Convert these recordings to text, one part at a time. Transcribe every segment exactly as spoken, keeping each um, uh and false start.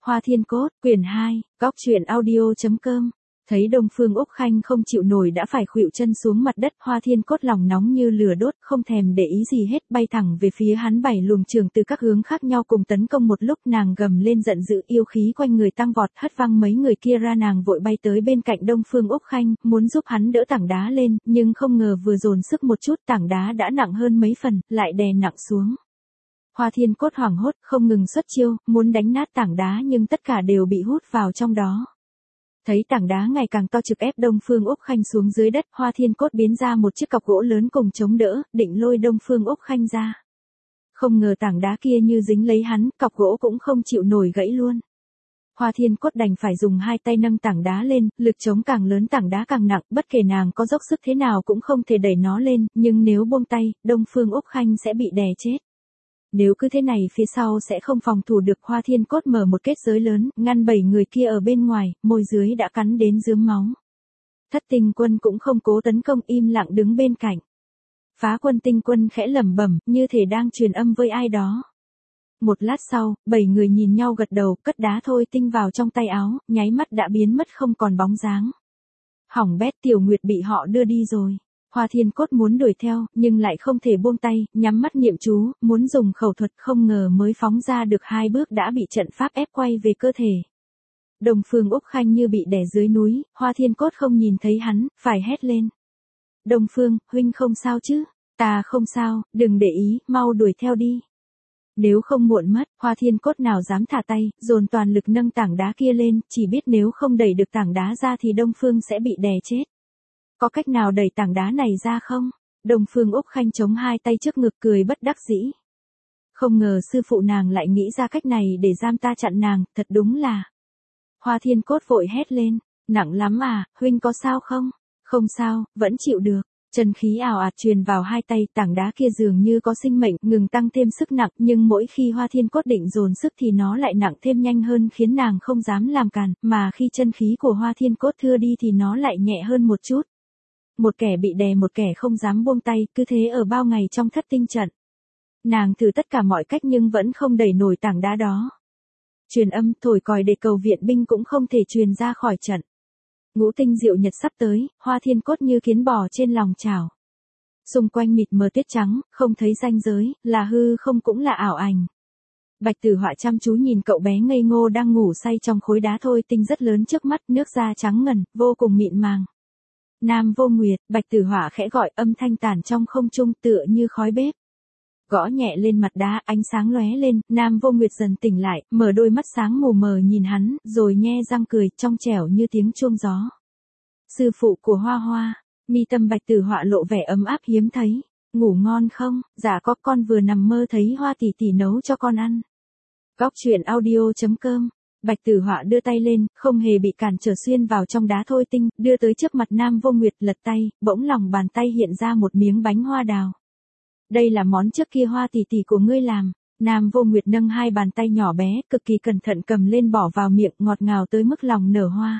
Hoa Thiên Cốt, quyển hai, góc truyện audio chấm com. Thấy Đông Phương Úc Khanh không chịu nổi đã phải khuỵu chân xuống mặt đất, Hoa Thiên Cốt lòng nóng như lửa đốt, không thèm để ý gì hết, bay thẳng về phía hắn, bảy luồng trường từ các hướng khác nhau cùng tấn công một lúc. Nàng gầm lên giận dữ, yêu khí quanh người tăng vọt, hất văng mấy người kia ra. Nàng vội bay tới bên cạnh Đông Phương Úc Khanh, muốn giúp hắn đỡ tảng đá lên, nhưng không ngờ vừa dồn sức một chút, tảng đá đã nặng hơn mấy phần, lại đè nặng xuống. Hoa Thiên Cốt hoảng hốt, không ngừng xuất chiêu, muốn đánh nát tảng đá nhưng tất cả đều bị hút vào trong đó. Thấy tảng đá ngày càng to trực ép Đông Phương Úc Khanh xuống dưới đất, Hoa Thiên Cốt biến ra một chiếc cọc gỗ lớn cùng chống đỡ, định lôi Đông Phương Úc Khanh ra. Không ngờ tảng đá kia như dính lấy hắn, cọc gỗ cũng không chịu nổi gãy luôn. Hoa Thiên Cốt đành phải dùng hai tay nâng tảng đá lên, lực chống càng lớn tảng đá càng nặng, bất kể nàng có dốc sức thế nào cũng không thể đẩy nó lên, nhưng nếu buông tay, Đông Phương Úc Khanh sẽ bị đè chết. Nếu cứ thế này phía sau sẽ không phòng thủ được. Hoa Thiên Cốt mở một kết giới lớn, ngăn bảy người kia ở bên ngoài, môi dưới đã cắn đến rướm máu. Thất Tinh Quân cũng không cố tấn công, im lặng đứng bên cạnh. Phá Quân Tinh Quân khẽ lẩm bẩm, như thể đang truyền âm với ai đó. Một lát sau, bảy người nhìn nhau gật đầu, cất đá thôi tinh vào trong tay áo, nháy mắt đã biến mất không còn bóng dáng. Hỏng bét, Tiểu Nguyệt bị họ đưa đi rồi. Hoa Thiên Cốt muốn đuổi theo, nhưng lại không thể buông tay, nhắm mắt niệm chú, muốn dùng khẩu thuật, không ngờ mới phóng ra được hai bước đã bị trận pháp ép quay về cơ thể. Đông Phương Úc Khanh như bị đè dưới núi, Hoa Thiên Cốt không nhìn thấy hắn, phải hét lên. Đông Phương, huynh không sao chứ? Ta không sao, đừng để ý, mau đuổi theo đi. Nếu không muộn mất, Hoa Thiên Cốt nào dám thả tay, dồn toàn lực nâng tảng đá kia lên, chỉ biết nếu không đẩy được tảng đá ra thì Đông Phương sẽ bị đè chết. Có cách nào đẩy tảng đá này ra không? Đông Phương Úc Khanh chống hai tay trước ngực cười bất đắc dĩ. Không ngờ sư phụ nàng lại nghĩ ra cách này để giam ta chặn nàng, thật đúng là. Hoa Thiên Cốt vội hét lên, nặng lắm à, huynh có sao không? Không sao, vẫn chịu được. Chân khí ào ạt truyền vào hai tay, tảng đá kia dường như có sinh mệnh, ngừng tăng thêm sức nặng, nhưng mỗi khi Hoa Thiên Cốt định dồn sức thì nó lại nặng thêm nhanh hơn, khiến nàng không dám làm cản, mà khi chân khí của Hoa Thiên Cốt thưa đi thì nó lại nhẹ hơn một chút. Một kẻ bị đè, một kẻ không dám buông tay, cứ thế ở bao ngày trong thất tinh trận. Nàng thử tất cả mọi cách nhưng vẫn không đẩy nổi tảng đá đó. Truyền âm, thổi còi để cầu viện binh cũng không thể truyền ra khỏi trận. Ngũ tinh diệu nhật sắp tới, Hoa Thiên Cốt như kiến bò trên lòng chảo. Xung quanh mịt mờ tuyết trắng, không thấy ranh giới, là hư không cũng là ảo ảnh. Bạch Tử Họa chăm chú nhìn cậu bé ngây ngô đang ngủ say trong khối đá thôi tinh rất lớn trước mắt, nước da trắng ngần, vô cùng mịn màng. Nam Vô Nguyệt, Bạch Tử Họa khẽ gọi, âm thanh tản trong không trung tựa như khói bếp. Gõ nhẹ lên mặt đá, ánh sáng lóe lên, Nam Vô Nguyệt dần tỉnh lại, mở đôi mắt sáng mù mờ nhìn hắn, rồi nhe răng cười, trong trẻo như tiếng chuông gió. Sư phụ của Hoa Hoa, mi tâm Bạch Tử Họa lộ vẻ ấm áp hiếm thấy. Ngủ ngon không? Dạ có, con vừa nằm mơ thấy Hoa tỷ tỷ nấu cho con ăn. Góc truyện audio chấm com. Bạch Tử Họa đưa tay lên, không hề bị cản trở xuyên vào trong đá thôi tinh, đưa tới trước mặt Nam Vô Nguyệt, lật tay, bỗng lòng bàn tay hiện ra một miếng bánh hoa đào. Đây là món trước kia Hoa tỷ tỷ của ngươi làm. Nam Vô Nguyệt nâng hai bàn tay nhỏ bé, cực kỳ cẩn thận cầm lên bỏ vào miệng, ngọt ngào tới mức lòng nở hoa.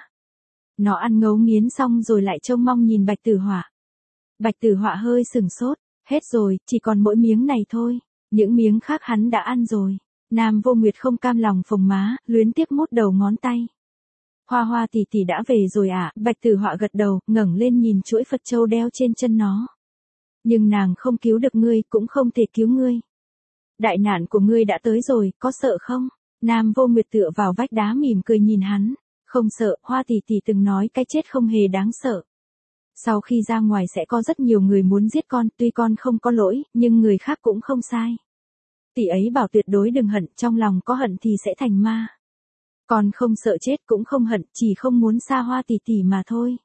Nó ăn ngấu nghiến xong rồi lại trông mong nhìn Bạch Tử Họa. Bạch Tử Họa hơi sừng sốt, hết rồi, chỉ còn mỗi miếng này thôi, những miếng khác hắn đã ăn rồi. Nam Vô Nguyệt không cam lòng phồng má, luyến tiếc mút đầu ngón tay. Hoa Hoa tỷ tỷ đã về rồi à? Bạch Tử Họa gật đầu, ngẩng lên nhìn chuỗi Phật châu đeo trên chân nó. Nhưng nàng không cứu được ngươi, cũng không thể cứu ngươi. Đại nạn của ngươi đã tới rồi, có sợ không? Nam Vô Nguyệt tựa vào vách đá mỉm cười nhìn hắn. Không sợ, Hoa tỷ tỷ từng nói cái chết không hề đáng sợ. Sau khi ra ngoài sẽ có rất nhiều người muốn giết con, tuy con không có lỗi, nhưng người khác cũng không sai. Tỷ ấy bảo tuyệt đối đừng hận, trong lòng có hận thì sẽ thành ma. Con không sợ chết cũng không hận, chỉ không muốn xa Hoa tỷ tỷ mà thôi.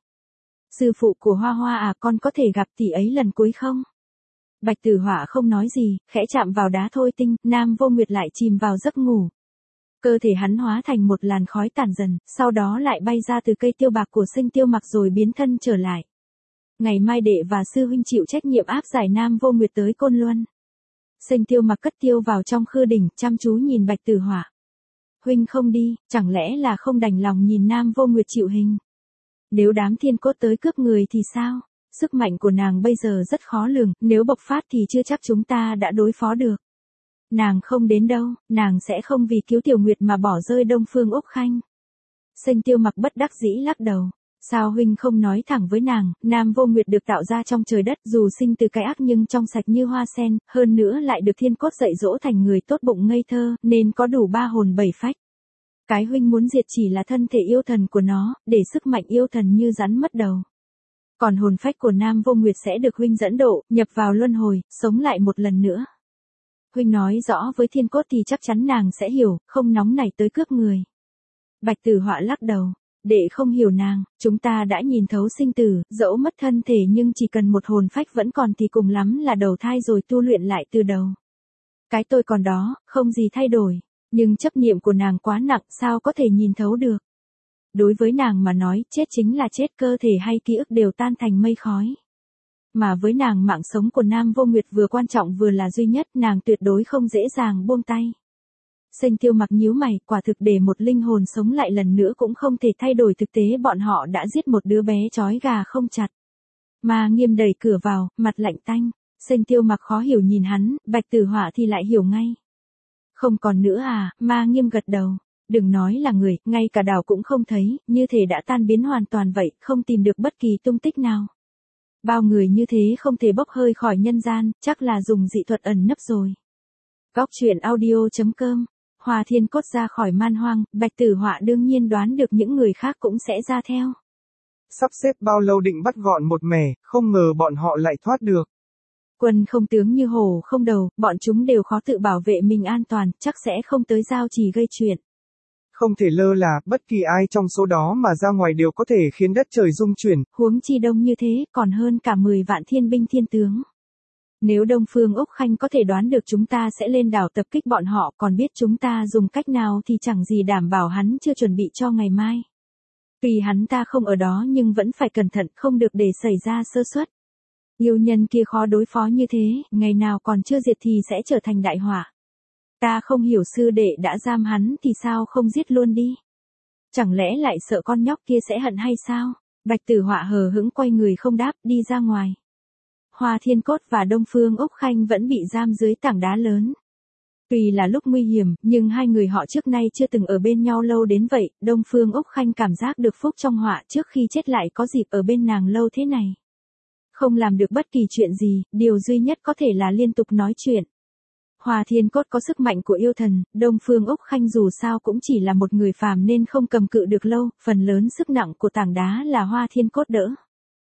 Sư phụ của Hoa Hoa à, con có thể gặp tỷ ấy lần cuối không? Bạch Tử Họa không nói gì, khẽ chạm vào đá thôi tinh, Nam Vô Nguyệt lại chìm vào giấc ngủ. Cơ thể hắn hóa thành một làn khói tản dần, sau đó lại bay ra từ cây tiêu bạc của Sinh Tiêu Mặc rồi biến thân trở lại. Ngày mai đệ và sư huynh chịu trách nhiệm áp giải Nam Vô Nguyệt tới Côn Luân. Sinh Tiêu Mặc cất tiêu vào trong khư đỉnh, chăm chú nhìn Bạch Tử Họa. Huynh không đi, chẳng lẽ là không đành lòng nhìn Nam Vô Nguyệt chịu hình? Nếu đám thiên cốt tới cướp người thì sao? Sức mạnh của nàng bây giờ rất khó lường, nếu bộc phát thì chưa chắc chúng ta đã đối phó được. Nàng không đến đâu, nàng sẽ không vì cứu Tiểu Nguyệt mà bỏ rơi Đông Phương Úc Khanh. Sênh Tiêu Mặc bất đắc dĩ lắc đầu. Sao huynh không nói thẳng với nàng, Nam Vô Nguyệt được tạo ra trong trời đất dù sinh từ cái ác nhưng trong sạch như hoa sen, hơn nữa lại được thiên cốt dạy dỗ thành người tốt bụng ngây thơ, nên có đủ ba hồn bảy phách. Cái huynh muốn diệt chỉ là thân thể yêu thần của nó, để sức mạnh yêu thần như rắn mất đầu. Còn hồn phách của Nam Vô Nguyệt sẽ được huynh dẫn độ, nhập vào luân hồi, sống lại một lần nữa. Huynh nói rõ với thiên cốt thì chắc chắn nàng sẽ hiểu, không nóng nảy tới cướp người. Bạch Tử Họa lắc đầu. Đệ không hiểu nàng, chúng ta đã nhìn thấu sinh tử, dẫu mất thân thể nhưng chỉ cần một hồn phách vẫn còn thì cùng lắm là đầu thai rồi tu luyện lại từ đầu. Cái tôi còn đó, không gì thay đổi, nhưng chấp niệm của nàng quá nặng sao có thể nhìn thấu được. Đối với nàng mà nói chết chính là chết, cơ thể hay ký ức đều tan thành mây khói. Mà với nàng mạng sống của Nam Vô Nguyệt vừa quan trọng vừa là duy nhất, nàng tuyệt đối không dễ dàng buông tay. Sênh Tiêu Mặc nhíu mày, quả thực để một linh hồn sống lại lần nữa cũng không thể thay đổi thực tế bọn họ đã giết một đứa bé chói gà không chặt. Ma Nghiêm đẩy cửa vào, mặt lạnh tanh. Sênh Tiêu Mặc khó hiểu nhìn hắn, Bạch Tử Họa thì lại hiểu ngay. Không còn nữa à, Ma Nghiêm gật đầu. Đừng nói là người, ngay cả đảo cũng không thấy, như thể đã tan biến hoàn toàn vậy, không tìm được bất kỳ tung tích nào. Bao người như thế không thể bốc hơi khỏi nhân gian, chắc là dùng dị thuật ẩn nấp rồi. Góc truyện audio chấm com. Hoa Thiên Cốt ra khỏi man hoang, Bạch Tử Họa đương nhiên đoán được những người khác cũng sẽ ra theo. Sắp xếp bao lâu định bắt gọn một mẻ, không ngờ bọn họ lại thoát được. Quân không tướng như hổ không đầu, bọn chúng đều khó tự bảo vệ mình an toàn, chắc sẽ không tới giao chỉ gây chuyện. Không thể lơ là, bất kỳ ai trong số đó mà ra ngoài đều có thể khiến đất trời rung chuyển. Huống chi đông như thế, còn hơn cả mười vạn thiên binh thiên tướng. Nếu Đông Phương Úc Khanh có thể đoán được chúng ta sẽ lên đảo tập kích bọn họ, còn biết chúng ta dùng cách nào thì chẳng gì đảm bảo hắn chưa chuẩn bị cho ngày mai. Tuy hắn ta không ở đó nhưng vẫn phải cẩn thận, không được để xảy ra sơ suất. Yêu nhân kia khó đối phó như thế, ngày nào còn chưa diệt thì sẽ trở thành đại họa. Ta không hiểu sư đệ đã giam hắn thì sao không giết luôn đi. Chẳng lẽ lại sợ con nhóc kia sẽ hận hay sao? Bạch Tử Họa hờ hững quay người không đáp, đi ra ngoài. Hoa Thiên Cốt và Đông Phương Úc Khanh vẫn bị giam dưới tảng đá lớn. Tuy là lúc nguy hiểm, nhưng hai người họ trước nay chưa từng ở bên nhau lâu đến vậy, Đông Phương Úc Khanh cảm giác được phúc trong họa trước khi chết lại có dịp ở bên nàng lâu thế này. Không làm được bất kỳ chuyện gì, điều duy nhất có thể là liên tục nói chuyện. Hoa Thiên Cốt có sức mạnh của yêu thần, Đông Phương Úc Khanh dù sao cũng chỉ là một người phàm nên không cầm cự được lâu, phần lớn sức nặng của tảng đá là Hoa Thiên Cốt đỡ.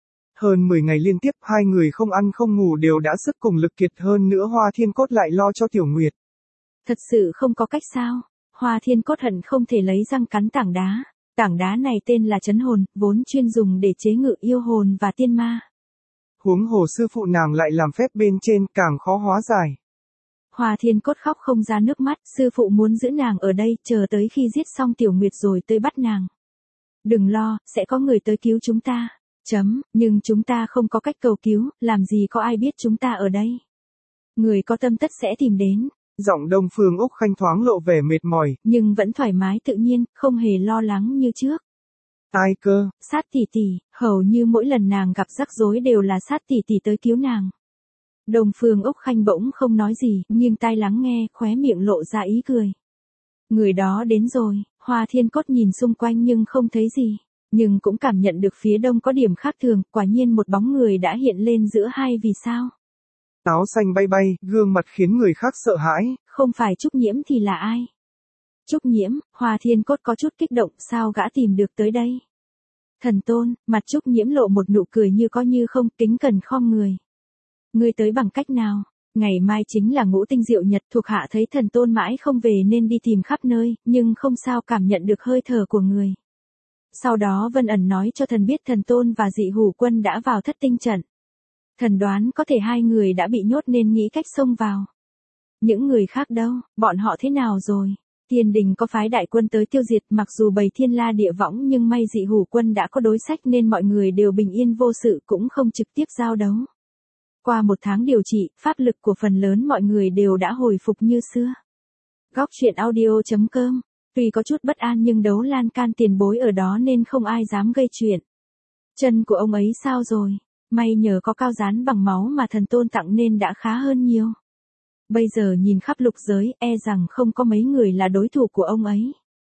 Hơn mười ngày liên tiếp hai người không ăn không ngủ đều đã sức cùng lực kiệt, hơn nữa Hoa Thiên Cốt lại lo cho Tiểu Nguyệt. Thật sự không có cách sao, Hoa Thiên Cốt hận không thể lấy răng cắn tảng đá. Tảng đá này tên là Trấn Hồn, vốn chuyên dùng để chế ngự yêu hồn và tiên ma. Huống hồ sư phụ nàng lại làm phép bên trên càng khó hóa giải. Hoa Thiên Cốt khóc không ra nước mắt, sư phụ muốn giữ nàng ở đây, chờ tới khi giết xong Tiểu Nguyệt rồi tới bắt nàng. Đừng lo, sẽ có người tới cứu chúng ta. Chấm, nhưng chúng ta không có cách cầu cứu, làm gì có ai biết chúng ta ở đây. Người có tâm tất sẽ tìm đến. Giọng Đông Phương Úc Khanh thoáng lộ vẻ mệt mỏi, nhưng vẫn thoải mái tự nhiên, không hề lo lắng như trước. Ai cơ? Sát tỷ tỷ, hầu như mỗi lần nàng gặp rắc rối đều là Sát tỷ tỷ tới cứu nàng. Đông Phương Úc Khanh bỗng không nói gì, nghiêng tai lắng nghe, khóe miệng lộ ra ý cười. Người đó đến rồi, Hoa Thiên Cốt nhìn xung quanh nhưng không thấy gì. Nhưng cũng cảm nhận được phía đông có điểm khác thường, quả nhiên một bóng người đã hiện lên giữa hai vì sao. Áo xanh bay bay, gương mặt khiến người khác sợ hãi. Không phải Trúc Nhiễm thì là ai? Trúc Nhiễm, Hoa Thiên Cốt có chút kích động, sao gã tìm được tới đây? Thần Tôn, mặt Trúc Nhiễm lộ một nụ cười như có như không, kính cẩn khom người. Ngươi tới bằng cách nào? Ngày mai chính là Ngũ Tinh Diệu Nhật, thuộc hạ thấy Thần Tôn mãi không về nên đi tìm khắp nơi, nhưng không sao cảm nhận được hơi thở của người. Sau đó Vân Ẩn nói cho thần biết Thần Tôn và Dị Hủ Quân đã vào Thất Tinh trận. Thần đoán có thể hai người đã bị nhốt nên nghĩ cách xông vào. Những người khác đâu, bọn họ thế nào rồi? Thiên Đình có phái đại quân tới tiêu diệt, mặc dù bầy thiên la địa võng nhưng may Dị Hủ Quân đã có đối sách nên mọi người đều bình yên vô sự, cũng không trực tiếp giao đấu. Qua một tháng điều trị, pháp lực của phần lớn mọi người đều đã hồi phục như xưa. Góc truyện audio chấm com. Tuy có chút bất an nhưng Đấu Lan Can tiền bối ở đó nên không ai dám gây chuyện. Chân của ông ấy sao rồi? May nhờ có cao dán bằng máu mà Thần Tôn tặng nên đã khá hơn nhiều. Bây giờ nhìn khắp lục giới, e rằng không có mấy người là đối thủ của ông ấy.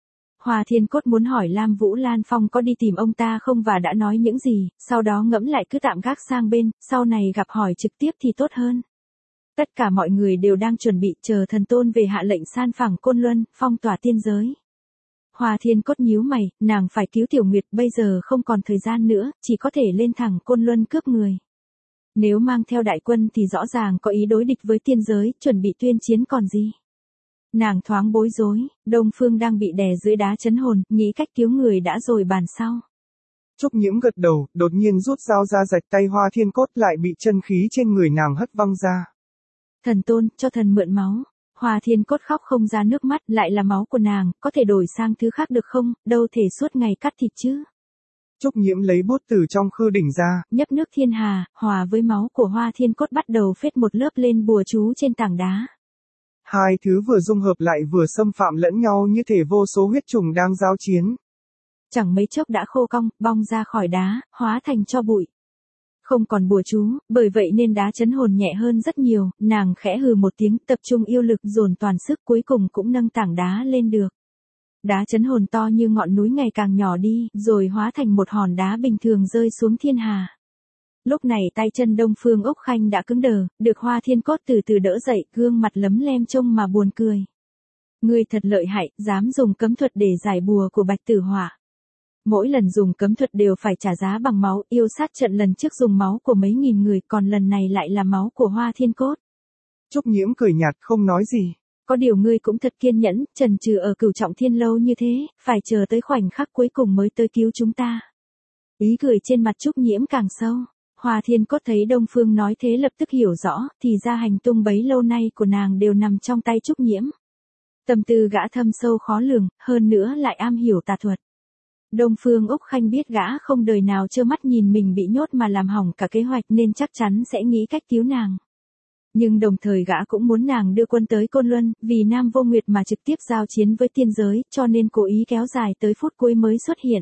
Hoa Thiên Cốt muốn hỏi Lam Vũ Lan Phong có đi tìm ông ta không và đã nói những gì, sau đó ngẫm lại cứ tạm gác sang bên, sau này gặp hỏi trực tiếp thì tốt hơn. Tất cả mọi người đều đang chuẩn bị chờ thần tôn về hạ lệnh san phẳng Côn Luân, phong tỏa tiên giới. Hoa Thiên Cốt nhíu mày, nàng phải cứu Tiểu Nguyệt, bây giờ không còn thời gian nữa, chỉ có thể lên thẳng Côn Luân cướp người. Nếu mang theo đại quân thì rõ ràng có ý đối địch với tiên giới, chuẩn bị tuyên chiến còn gì. Nàng thoáng bối rối, Đông Phương đang bị đè dưới đá chấn hồn, nghĩ cách cứu người đã rồi bàn sau. Trúc Nhiễm gật đầu, đột nhiên rút dao ra rạch tay Hoa Thiên Cốt lại bị chân khí trên người nàng hất văng ra. Thần tôn, cho thần mượn máu. Hoa Thiên Cốt khóc không ra nước mắt, lại là máu của nàng, có thể đổi sang thứ khác được không, đâu thể suốt ngày cắt thịt chứ. Trúc Nhiễm lấy bút từ trong khư đỉnh ra, nhấp nước thiên hà, hòa với máu của Hoa Thiên Cốt bắt đầu phết một lớp lên bùa chú trên tảng đá. Hai thứ vừa dung hợp lại vừa xâm phạm lẫn nhau như thể vô số huyết trùng đang giao chiến. Chẳng mấy chốc đã khô cong, bong ra khỏi đá, hóa thành tro bụi. Không còn bùa chú, bởi vậy nên đá chấn hồn nhẹ hơn rất nhiều, nàng khẽ hừ một tiếng, tập trung yêu lực dồn toàn sức, cuối cùng cũng nâng tảng đá lên được. Đá chấn hồn to như ngọn núi ngày càng nhỏ đi, rồi hóa thành một hòn đá bình thường rơi xuống thiên hà. Lúc này tay chân Đông Phương Úc Khanh đã cứng đờ, được Hoa Thiên Cốt từ từ đỡ dậy, gương mặt lấm lem trông mà buồn cười. Ngươi thật lợi hại, dám dùng cấm thuật để giải bùa của Bạch Tử Họa. Mỗi lần dùng cấm thuật đều phải trả giá bằng máu, yêu sát trận lần trước dùng máu của mấy nghìn người, còn lần này lại là máu của Hoa Thiên Cốt. Trúc Nhiễm cười nhạt không nói gì. Có điều ngươi cũng thật kiên nhẫn, trần trừ ở Cửu Trọng Thiên lâu như thế, phải chờ tới khoảnh khắc cuối cùng mới tới cứu chúng ta. Ý cười trên mặt Trúc Nhiễm càng sâu. Hoa Thiên Cốt thấy Đông Phương nói thế lập tức hiểu rõ, thì ra hành tung bấy lâu nay của nàng đều nằm trong tay Trúc Nhiễm. Tâm tư gã thâm sâu khó lường, hơn nữa lại am hiểu tà thuật. Đông Phương Úc Khanh biết gã không đời nào trơ mắt nhìn mình bị nhốt mà làm hỏng cả kế hoạch nên chắc chắn sẽ nghĩ cách cứu nàng. Nhưng đồng thời gã cũng muốn nàng đưa quân tới Côn Luân, vì Nam Vô Nguyệt mà trực tiếp giao chiến với tiên giới, cho nên cố ý kéo dài tới phút cuối mới xuất hiện.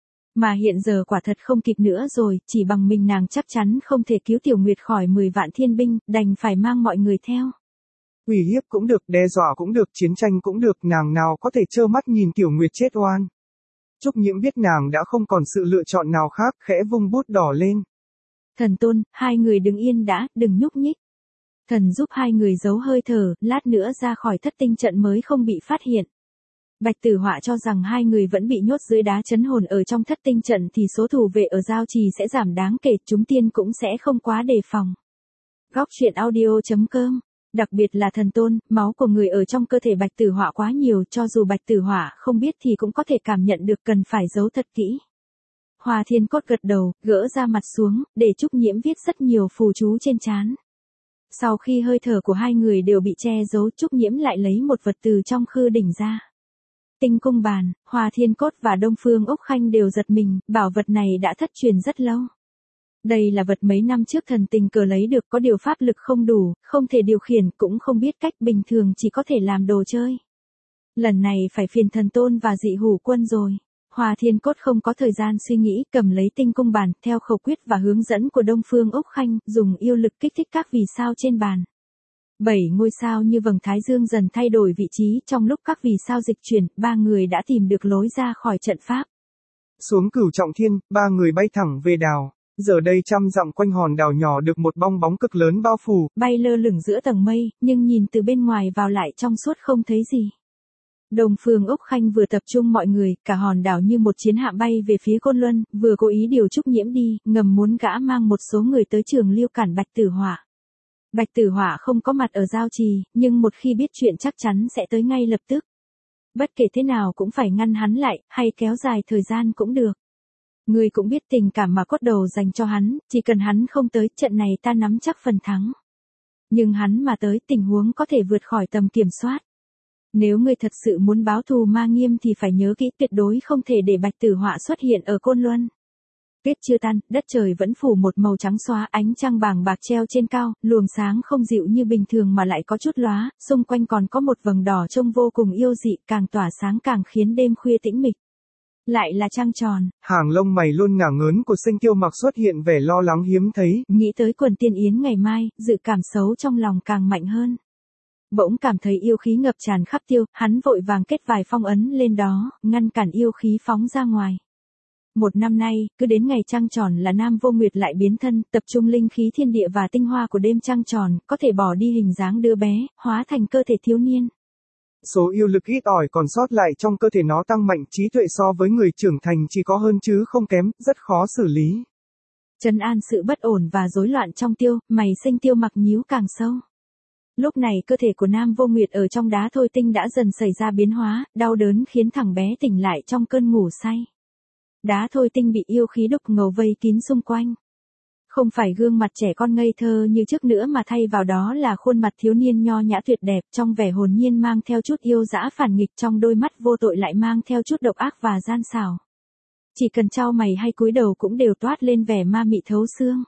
Mà hiện giờ quả thật không kịp nữa rồi, chỉ bằng mình nàng chắc chắn không thể cứu Tiểu Nguyệt khỏi mười vạn thiên binh, đành phải mang mọi người theo. Uy hiếp cũng được, đe dọa cũng được, chiến tranh cũng được, nàng nào có thể trơ mắt nhìn Tiểu Nguyệt chết oan. Trúc Nhiễm biết nàng đã không còn sự lựa chọn nào khác, khẽ vung bút đỏ lên. Thần tôn, hai người đứng yên đã, đừng nhúc nhích. Thần giúp hai người giấu hơi thở, lát nữa ra khỏi thất tinh trận mới không bị phát hiện. Bạch Tử Họa cho rằng hai người vẫn bị nhốt dưới đá chấn hồn ở trong thất tinh trận thì số thủ vệ ở giao trì sẽ giảm đáng kể, chúng tiên cũng sẽ không quá đề phòng. Góc truyện audio chấm com. Đặc biệt là thần tôn, máu của người ở trong cơ thể Bạch Tử Họa quá nhiều, cho dù Bạch Tử Họa không biết thì cũng có thể cảm nhận được, cần phải giấu thật kỹ. Hoa Thiên Cốt gật đầu, gỡ ra mặt xuống, để Trúc Nhiễm viết rất nhiều phù chú trên trán. Sau khi hơi thở của hai người đều bị che giấu, Trúc Nhiễm lại lấy một vật từ trong khư đỉnh ra. Tinh cung bàn, Hoa Thiên Cốt và Đông Phương Úc Khanh đều giật mình, bảo vật này đã thất truyền rất lâu. Đây là vật mấy năm trước thần tình cờ lấy được, có điều pháp lực không đủ, không thể điều khiển, cũng không biết cách, bình thường chỉ có thể làm đồ chơi. Lần này phải phiền thần tôn và dị hủ quân rồi. Hoa Thiên Cốt không có thời gian suy nghĩ, cầm lấy tinh cung bàn, theo khẩu quyết và hướng dẫn của Đông Phương Úc Khanh, dùng yêu lực kích thích các vì sao trên bàn. Bảy ngôi sao như vầng thái dương dần thay đổi vị trí, trong lúc các vì sao dịch chuyển, ba người đã tìm được lối ra khỏi trận pháp. Xuống Cửu Trọng Thiên, ba người bay thẳng về đảo. Giờ đây trăm dặm quanh hòn đảo nhỏ được một bong bóng cực lớn bao phủ. Bay lơ lửng giữa tầng mây, nhưng nhìn từ bên ngoài vào lại trong suốt không thấy gì. Đông Phương Úc Khanh vừa tập trung mọi người, cả hòn đảo như một chiến hạm bay về phía Côn Luân, vừa cố ý điều Trúc Nhiễm đi, ngầm muốn gã mang một số người tới Trường Liêu cản Bạch Tử Họa. Bạch Tử Họa không có mặt ở giao trì, nhưng một khi biết chuyện chắc chắn sẽ tới ngay lập tức. Bất kể thế nào cũng phải ngăn hắn lại, hay kéo dài thời gian cũng được. Ngươi cũng biết tình cảm mà cốt đầu dành cho hắn, chỉ cần hắn không tới, trận này ta nắm chắc phần thắng. Nhưng hắn mà tới, tình huống có thể vượt khỏi tầm kiểm soát. Nếu ngươi thật sự muốn báo thù Ma Nghiêm thì phải nhớ kỹ, tuyệt đối không thể để Bạch Tử Họa xuất hiện ở Côn Luân. Tuyết chưa tan, đất trời vẫn phủ một màu trắng xóa, ánh trăng bàng bạc treo trên cao, luồng sáng không dịu như bình thường mà lại có chút lóa, xung quanh còn có một vầng đỏ trông vô cùng yêu dị, càng tỏa sáng càng khiến đêm khuya tĩnh mịch. Lại là trăng tròn. Hàng lông mày luôn ngả ngớn của Sinh Tiêu Mặc xuất hiện vẻ lo lắng hiếm thấy. Nghĩ tới quần tiên yến ngày mai, dự cảm xấu trong lòng càng mạnh hơn. Bỗng cảm thấy yêu khí ngập tràn khắp tiêu, hắn vội vàng kết vài phong ấn lên đó, ngăn cản yêu khí phóng ra ngoài. Một năm nay, cứ đến ngày trăng tròn là Nam Vô Nguyệt lại biến thân, tập trung linh khí thiên địa và tinh hoa của đêm trăng tròn, có thể bỏ đi hình dáng đứa bé, hóa thành cơ thể thiếu niên. Số yêu lực ít ỏi còn sót lại trong cơ thể nó tăng mạnh, trí tuệ so với người trưởng thành chỉ có hơn chứ không kém, rất khó xử lý. Trấn an sự bất ổn và rối loạn trong tiêu, mày sinh tiêu mặc nhíu càng sâu. Lúc này cơ thể của Nam Vô Nguyệt ở trong đá thôi tinh đã dần xảy ra biến hóa, đau đớn khiến thằng bé tỉnh lại trong cơn ngủ say. Đá thôi tinh bị yêu khí đục ngầu vây kín xung quanh. Không phải gương mặt trẻ con ngây thơ như trước nữa mà thay vào đó là khuôn mặt thiếu niên nho nhã tuyệt đẹp, trong vẻ hồn nhiên mang theo chút yêu dã phản nghịch, trong đôi mắt vô tội lại mang theo chút độc ác và gian xảo. Chỉ cần chau mày hay cúi đầu cũng đều toát lên vẻ ma mị thấu xương.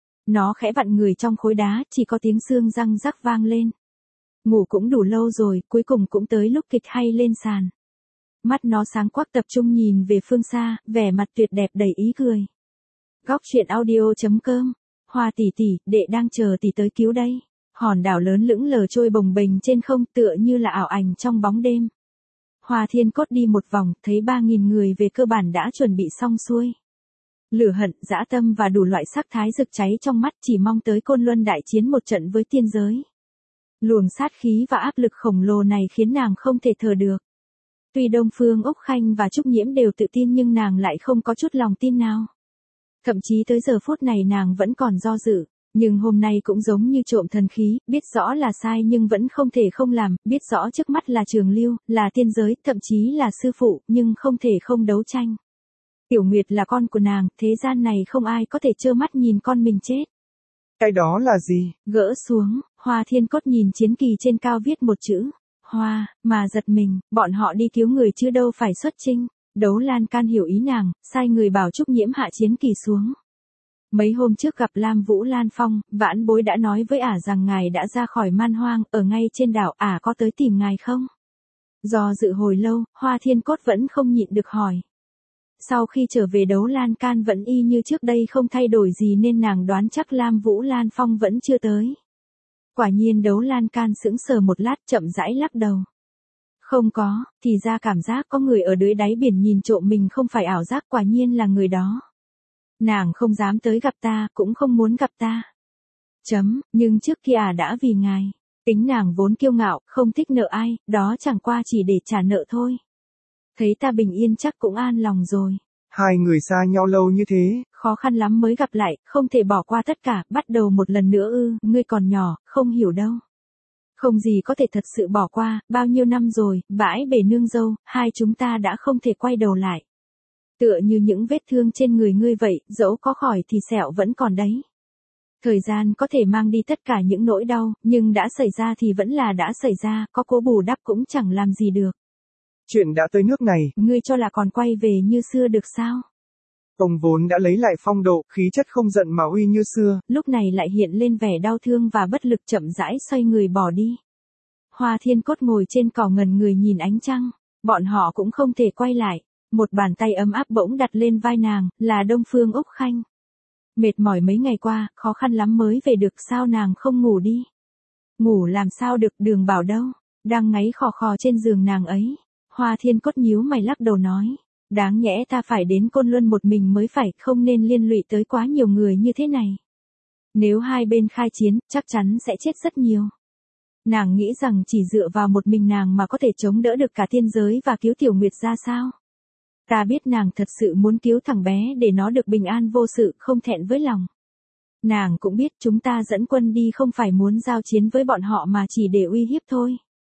Nó khẽ vặn người trong khối đá, chỉ có tiếng xương răng rắc vang lên. Ngủ cũng đủ lâu rồi, cuối cùng cũng tới lúc kịch hay lên sàn. Mắt nó sáng quắc tập trung nhìn về phương xa, vẻ mặt tuyệt đẹp đầy ý cười. Góc truyện audio chấm com. Hoa tỷ tỷ, đệ đang chờ tỷ tới cứu đây. Hòn đảo lớn lững lờ trôi bồng bềnh trên không, tựa như là ảo ảnh trong bóng đêm. Hoa Thiên Cốt đi một vòng, thấy ba nghìn người về cơ bản đã chuẩn bị xong xuôi. Lửa hận, dã tâm và đủ loại sắc thái rực cháy trong mắt, chỉ mong tới Côn Luân đại chiến một trận với tiên giới. Luồng sát khí và áp lực khổng lồ này khiến nàng không thể thở được. Tuy Đông Phương Úc Khanh và Trúc Nhiễm đều tự tin nhưng nàng lại không có chút lòng tin nào. Thậm chí tới giờ phút này nàng vẫn còn do dự, nhưng hôm nay cũng giống như trộm thần khí, biết rõ là sai nhưng vẫn không thể không làm, biết rõ trước mắt là Trường Lưu, là tiên giới, thậm chí là sư phụ, nhưng không thể không đấu tranh. Tiểu Nguyệt là con của nàng, thế gian này không ai có thể trơ mắt nhìn con mình chết. Cái đó là gì? Gỡ xuống, Hoa Thiên Cốt nhìn chiến kỳ trên cao viết một chữ, Hoa, mà giật mình, bọn họ đi cứu người chứ đâu phải xuất chinh. Đấu Lan Can hiểu ý nàng, sai người bảo Trúc Nhiễm hạ chiến kỳ xuống. Mấy hôm trước gặp Lam Vũ Lan Phong, vãn bối đã nói với ả rằng ngài đã ra khỏi man hoang, ở ngay trên đảo, ả có tới tìm ngài không? Do dự hồi lâu, Hoa Thiên Cốt vẫn không nhịn được hỏi. Sau khi trở về Đấu Lan Can vẫn y như trước đây không thay đổi gì nên nàng đoán chắc Lam Vũ Lan Phong vẫn chưa tới. Quả nhiên Đấu Lan Can sững sờ một lát chậm rãi lắc đầu. Không có, thì ra cảm giác có người ở dưới đáy biển nhìn trộm mình không phải ảo giác, quả nhiên là người đó. Nàng không dám tới gặp ta, cũng không muốn gặp ta. Chấm, nhưng trước kia à đã vì ngài. Tính nàng vốn kiêu ngạo, không thích nợ ai, đó chẳng qua chỉ để trả nợ thôi. Thấy ta bình yên chắc cũng an lòng rồi. Hai người xa nhau lâu như thế. Khó khăn lắm mới gặp lại, không thể bỏ qua tất cả, bắt đầu một lần nữa ư, ngươi còn nhỏ, không hiểu đâu. Không gì có thể thật sự bỏ qua, bao nhiêu năm rồi, bãi bể nương dâu, hai chúng ta đã không thể quay đầu lại. Tựa như những vết thương trên người ngươi vậy, dẫu có khỏi thì sẹo vẫn còn đấy. Thời gian có thể mang đi tất cả những nỗi đau, nhưng đã xảy ra thì vẫn là đã xảy ra, có cố bù đắp cũng chẳng làm gì được. Chuyện đã tới nước này. Ngươi cho là còn quay về như xưa được sao? Ông vốn đã lấy lại phong độ, khí chất không giận mà uy như xưa. Lúc này lại hiện lên vẻ đau thương và bất lực, chậm rãi xoay người bỏ đi. Hoa Thiên Cốt ngồi trên cỏ ngần người nhìn ánh trăng. Bọn họ cũng không thể quay lại. Một bàn tay ấm áp bỗng đặt lên vai nàng, là Đông Phương Úc Khanh. Mệt mỏi mấy ngày qua, khó khăn lắm mới về được, sao nàng không ngủ đi? Ngủ làm sao được, Đường Bảo đâu? Đang ngáy khò khò trên giường nàng ấy. Hoa Thiên Cốt nhíu mày lắc đầu nói. Đáng nhẽ ta phải đến Côn Luân một mình mới phải, không nên liên lụy tới quá nhiều người như thế này. Nếu hai bên khai chiến, chắc chắn sẽ chết rất nhiều. Nàng nghĩ rằng chỉ dựa vào một mình nàng mà có thể chống đỡ được cả tiên giới và cứu Tiểu Nguyệt ra sao? Ta biết nàng thật sự muốn cứu thằng bé để nó được bình an vô sự, không thẹn với lòng. Nàng cũng biết chúng ta dẫn quân đi không phải muốn giao chiến với bọn họ mà chỉ để uy hiếp thôi.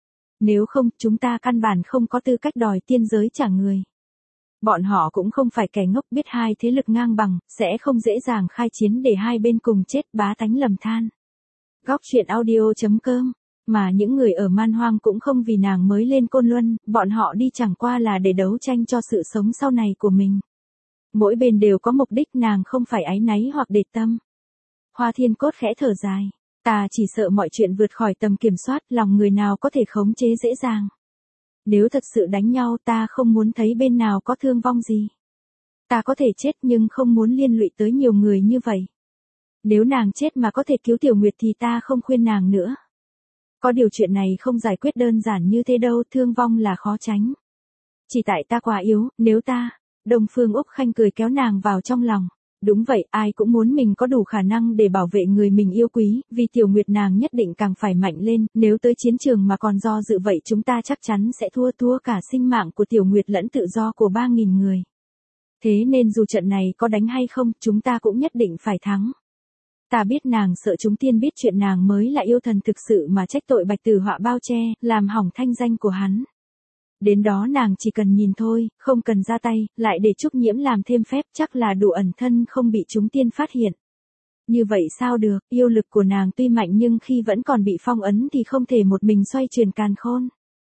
Nếu không, chúng ta căn bản không có tư cách đòi tiên giới trả người. Bọn họ cũng không phải kẻ ngốc, biết hai thế lực ngang bằng, sẽ không dễ dàng khai chiến để hai bên cùng chết, bá tánh lầm than. Góc truyện audio chấm com. Mà những người ở man hoang cũng không vì nàng mới lên Côn Luân, bọn họ đi chẳng qua là để đấu tranh cho sự sống sau này của mình. Mỗi bên đều có mục đích, nàng không phải áy náy hoặc để tâm. Hoa Thiên Cốt khẽ thở dài. Ta chỉ sợ mọi chuyện vượt khỏi tầm kiểm soát, lòng người nào có thể khống chế dễ dàng. Nếu thật sự đánh nhau ta không muốn thấy bên nào có thương vong gì. Ta có thể chết nhưng không muốn liên lụy tới nhiều người như vậy. Nếu nàng chết mà có thể cứu Tiểu Nguyệt thì ta không khuyên nàng nữa. Có điều chuyện này không giải quyết đơn giản như thế đâu, thương vong là khó tránh. Chỉ tại ta quá yếu, nếu ta, Đông Phương Úc Khanh cười kéo nàng vào trong lòng. Đúng vậy, ai cũng muốn mình có đủ khả năng để bảo vệ người mình yêu quý, vì Tiểu Nguyệt nàng nhất định càng phải mạnh lên, nếu tới chiến trường mà còn do dự vậy chúng ta chắc chắn sẽ thua thua cả sinh mạng của Tiểu Nguyệt lẫn tự do của ba nghìn người. Thế nên dù trận này có đánh hay không, chúng ta cũng nhất định phải thắng. Ta biết nàng sợ chúng tiên biết chuyện nàng mới là yêu thần thực sự mà trách tội Bạch Tử Họa bao che, làm hỏng thanh danh của hắn. Đến đó nàng chỉ cần nhìn thôi, không cần ra tay, lại để Trúc Nhiễm làm thêm phép chắc là đủ ẩn thân không bị chúng tiên phát hiện. Như vậy sao được, yêu lực của nàng tuy mạnh nhưng khi vẫn còn bị phong ấn thì không thể một mình xoay chuyển càn khôn.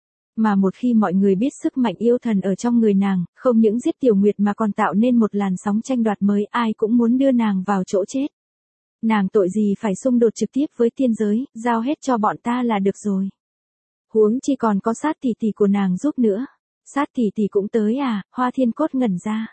Mà một khi mọi người biết sức mạnh yêu thần ở trong người nàng, không những giết Tiểu Nguyệt mà còn tạo nên một làn sóng tranh đoạt mới, ai cũng muốn đưa nàng vào chỗ chết. Nàng tội gì phải xung đột trực tiếp với tiên giới, giao hết cho bọn ta là được rồi. Huống chi còn có Sát tỷ tỷ của nàng giúp nữa. Sát tỷ tỷ cũng tới à, Hoa Thiên Cốt ngẩn ra.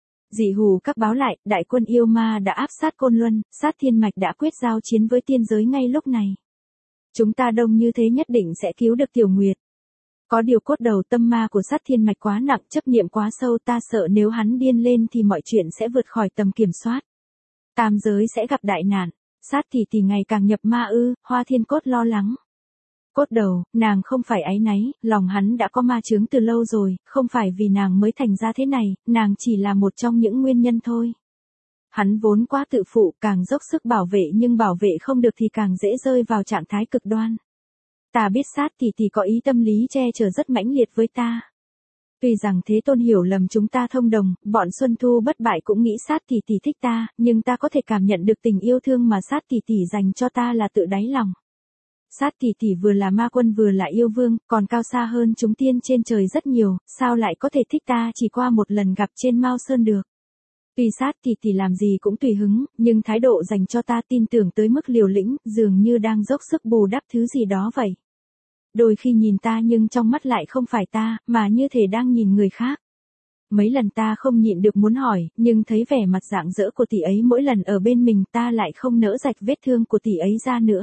Dị hù các báo lại, đại quân yêu ma đã áp sát Côn Luân, Sát Thiên Mạch đã quyết giao chiến với tiên giới ngay lúc này. Chúng ta đông như thế nhất định sẽ cứu được Tiểu Nguyệt. Có điều cốt đầu tâm ma của Sát Thiên Mạch quá nặng, chấp niệm quá sâu, ta sợ nếu hắn điên lên thì mọi chuyện sẽ vượt khỏi tầm kiểm soát. Tam giới sẽ gặp đại nạn, Sát tỷ tỷ ngày càng nhập ma ư, Hoa Thiên Cốt lo lắng. Cốt đầu, nàng không phải áy náy, lòng hắn đã có ma chướng từ lâu rồi, không phải vì nàng mới thành ra thế này, nàng chỉ là một trong những nguyên nhân thôi. Hắn vốn quá tự phụ, càng dốc sức bảo vệ nhưng bảo vệ không được thì càng dễ rơi vào trạng thái cực đoan. Ta biết Sát tỷ tỷ có ý tâm lý che chở rất mãnh liệt với ta. Tuy rằng Thế Tôn hiểu lầm chúng ta thông đồng, bọn Xuân Thu bất bại cũng nghĩ Sát tỷ tỷ thích ta, nhưng ta có thể cảm nhận được tình yêu thương mà Sát tỷ tỷ dành cho ta là tự đáy lòng. Sát tỷ tỷ vừa là ma quân vừa là yêu vương, còn cao xa hơn chúng tiên trên trời rất nhiều, sao lại có thể thích ta chỉ qua một lần gặp trên Mao Sơn được. Tuy Sát tỷ tỷ làm gì cũng tùy hứng, nhưng thái độ dành cho ta tin tưởng tới mức liều lĩnh, dường như đang dốc sức bù đắp thứ gì đó vậy. Đôi khi nhìn ta nhưng trong mắt lại không phải ta, mà như thể đang nhìn người khác. Mấy lần ta không nhịn được muốn hỏi, nhưng thấy vẻ mặt rạng rỡ của tỷ ấy mỗi lần ở bên mình ta lại không nỡ rạch vết thương của tỷ ấy ra nữa.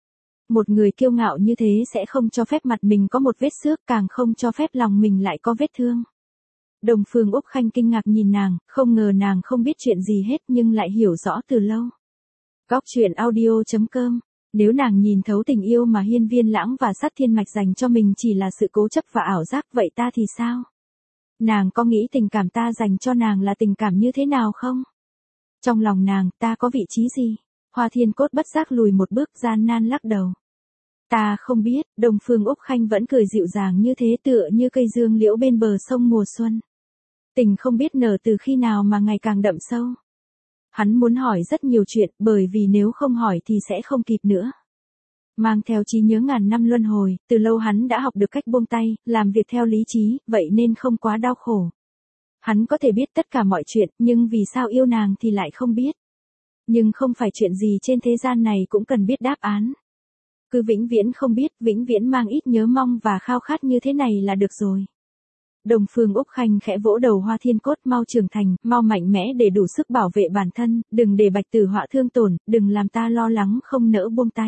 Một người kiêu ngạo như thế sẽ không cho phép mặt mình có một vết xước, càng không cho phép lòng mình lại có vết thương. Đông Phương Úc Khanh kinh ngạc nhìn nàng, không ngờ nàng không biết chuyện gì hết nhưng lại hiểu rõ từ lâu. Góc truyện audio chấm com. Nếu nàng nhìn thấu tình yêu mà Hiên Viên Lãng và Sát Thiên Mạch dành cho mình chỉ là sự cố chấp và ảo giác, vậy ta thì sao? Nàng có nghĩ tình cảm ta dành cho nàng là tình cảm như thế nào không? Trong lòng nàng, ta có vị trí gì? Hoa Thiên Cốt bất giác lùi một bước, gian nan lắc đầu. Ta không biết, Đông Phương Úc Khanh vẫn cười dịu dàng như thế, tựa như cây dương liễu bên bờ sông mùa xuân. Tình không biết nở từ khi nào mà ngày càng đậm sâu. Hắn muốn hỏi rất nhiều chuyện, bởi vì nếu không hỏi thì sẽ không kịp nữa. Mang theo trí nhớ ngàn năm luân hồi, từ lâu hắn đã học được cách buông tay, làm việc theo lý trí, vậy nên không quá đau khổ. Hắn có thể biết tất cả mọi chuyện, nhưng vì sao yêu nàng thì lại không biết. Nhưng không phải chuyện gì trên thế gian này cũng cần biết đáp án. Cứ vĩnh viễn không biết, vĩnh viễn mang ít nhớ mong và khao khát như thế này là được rồi. Đông Phương Úc Khanh khẽ vỗ đầu Hoa Thiên Cốt, mau trưởng thành, mau mạnh mẽ để đủ sức bảo vệ bản thân, đừng để Bạch Tử Họa thương tổn, đừng làm ta lo lắng không nỡ buông tay.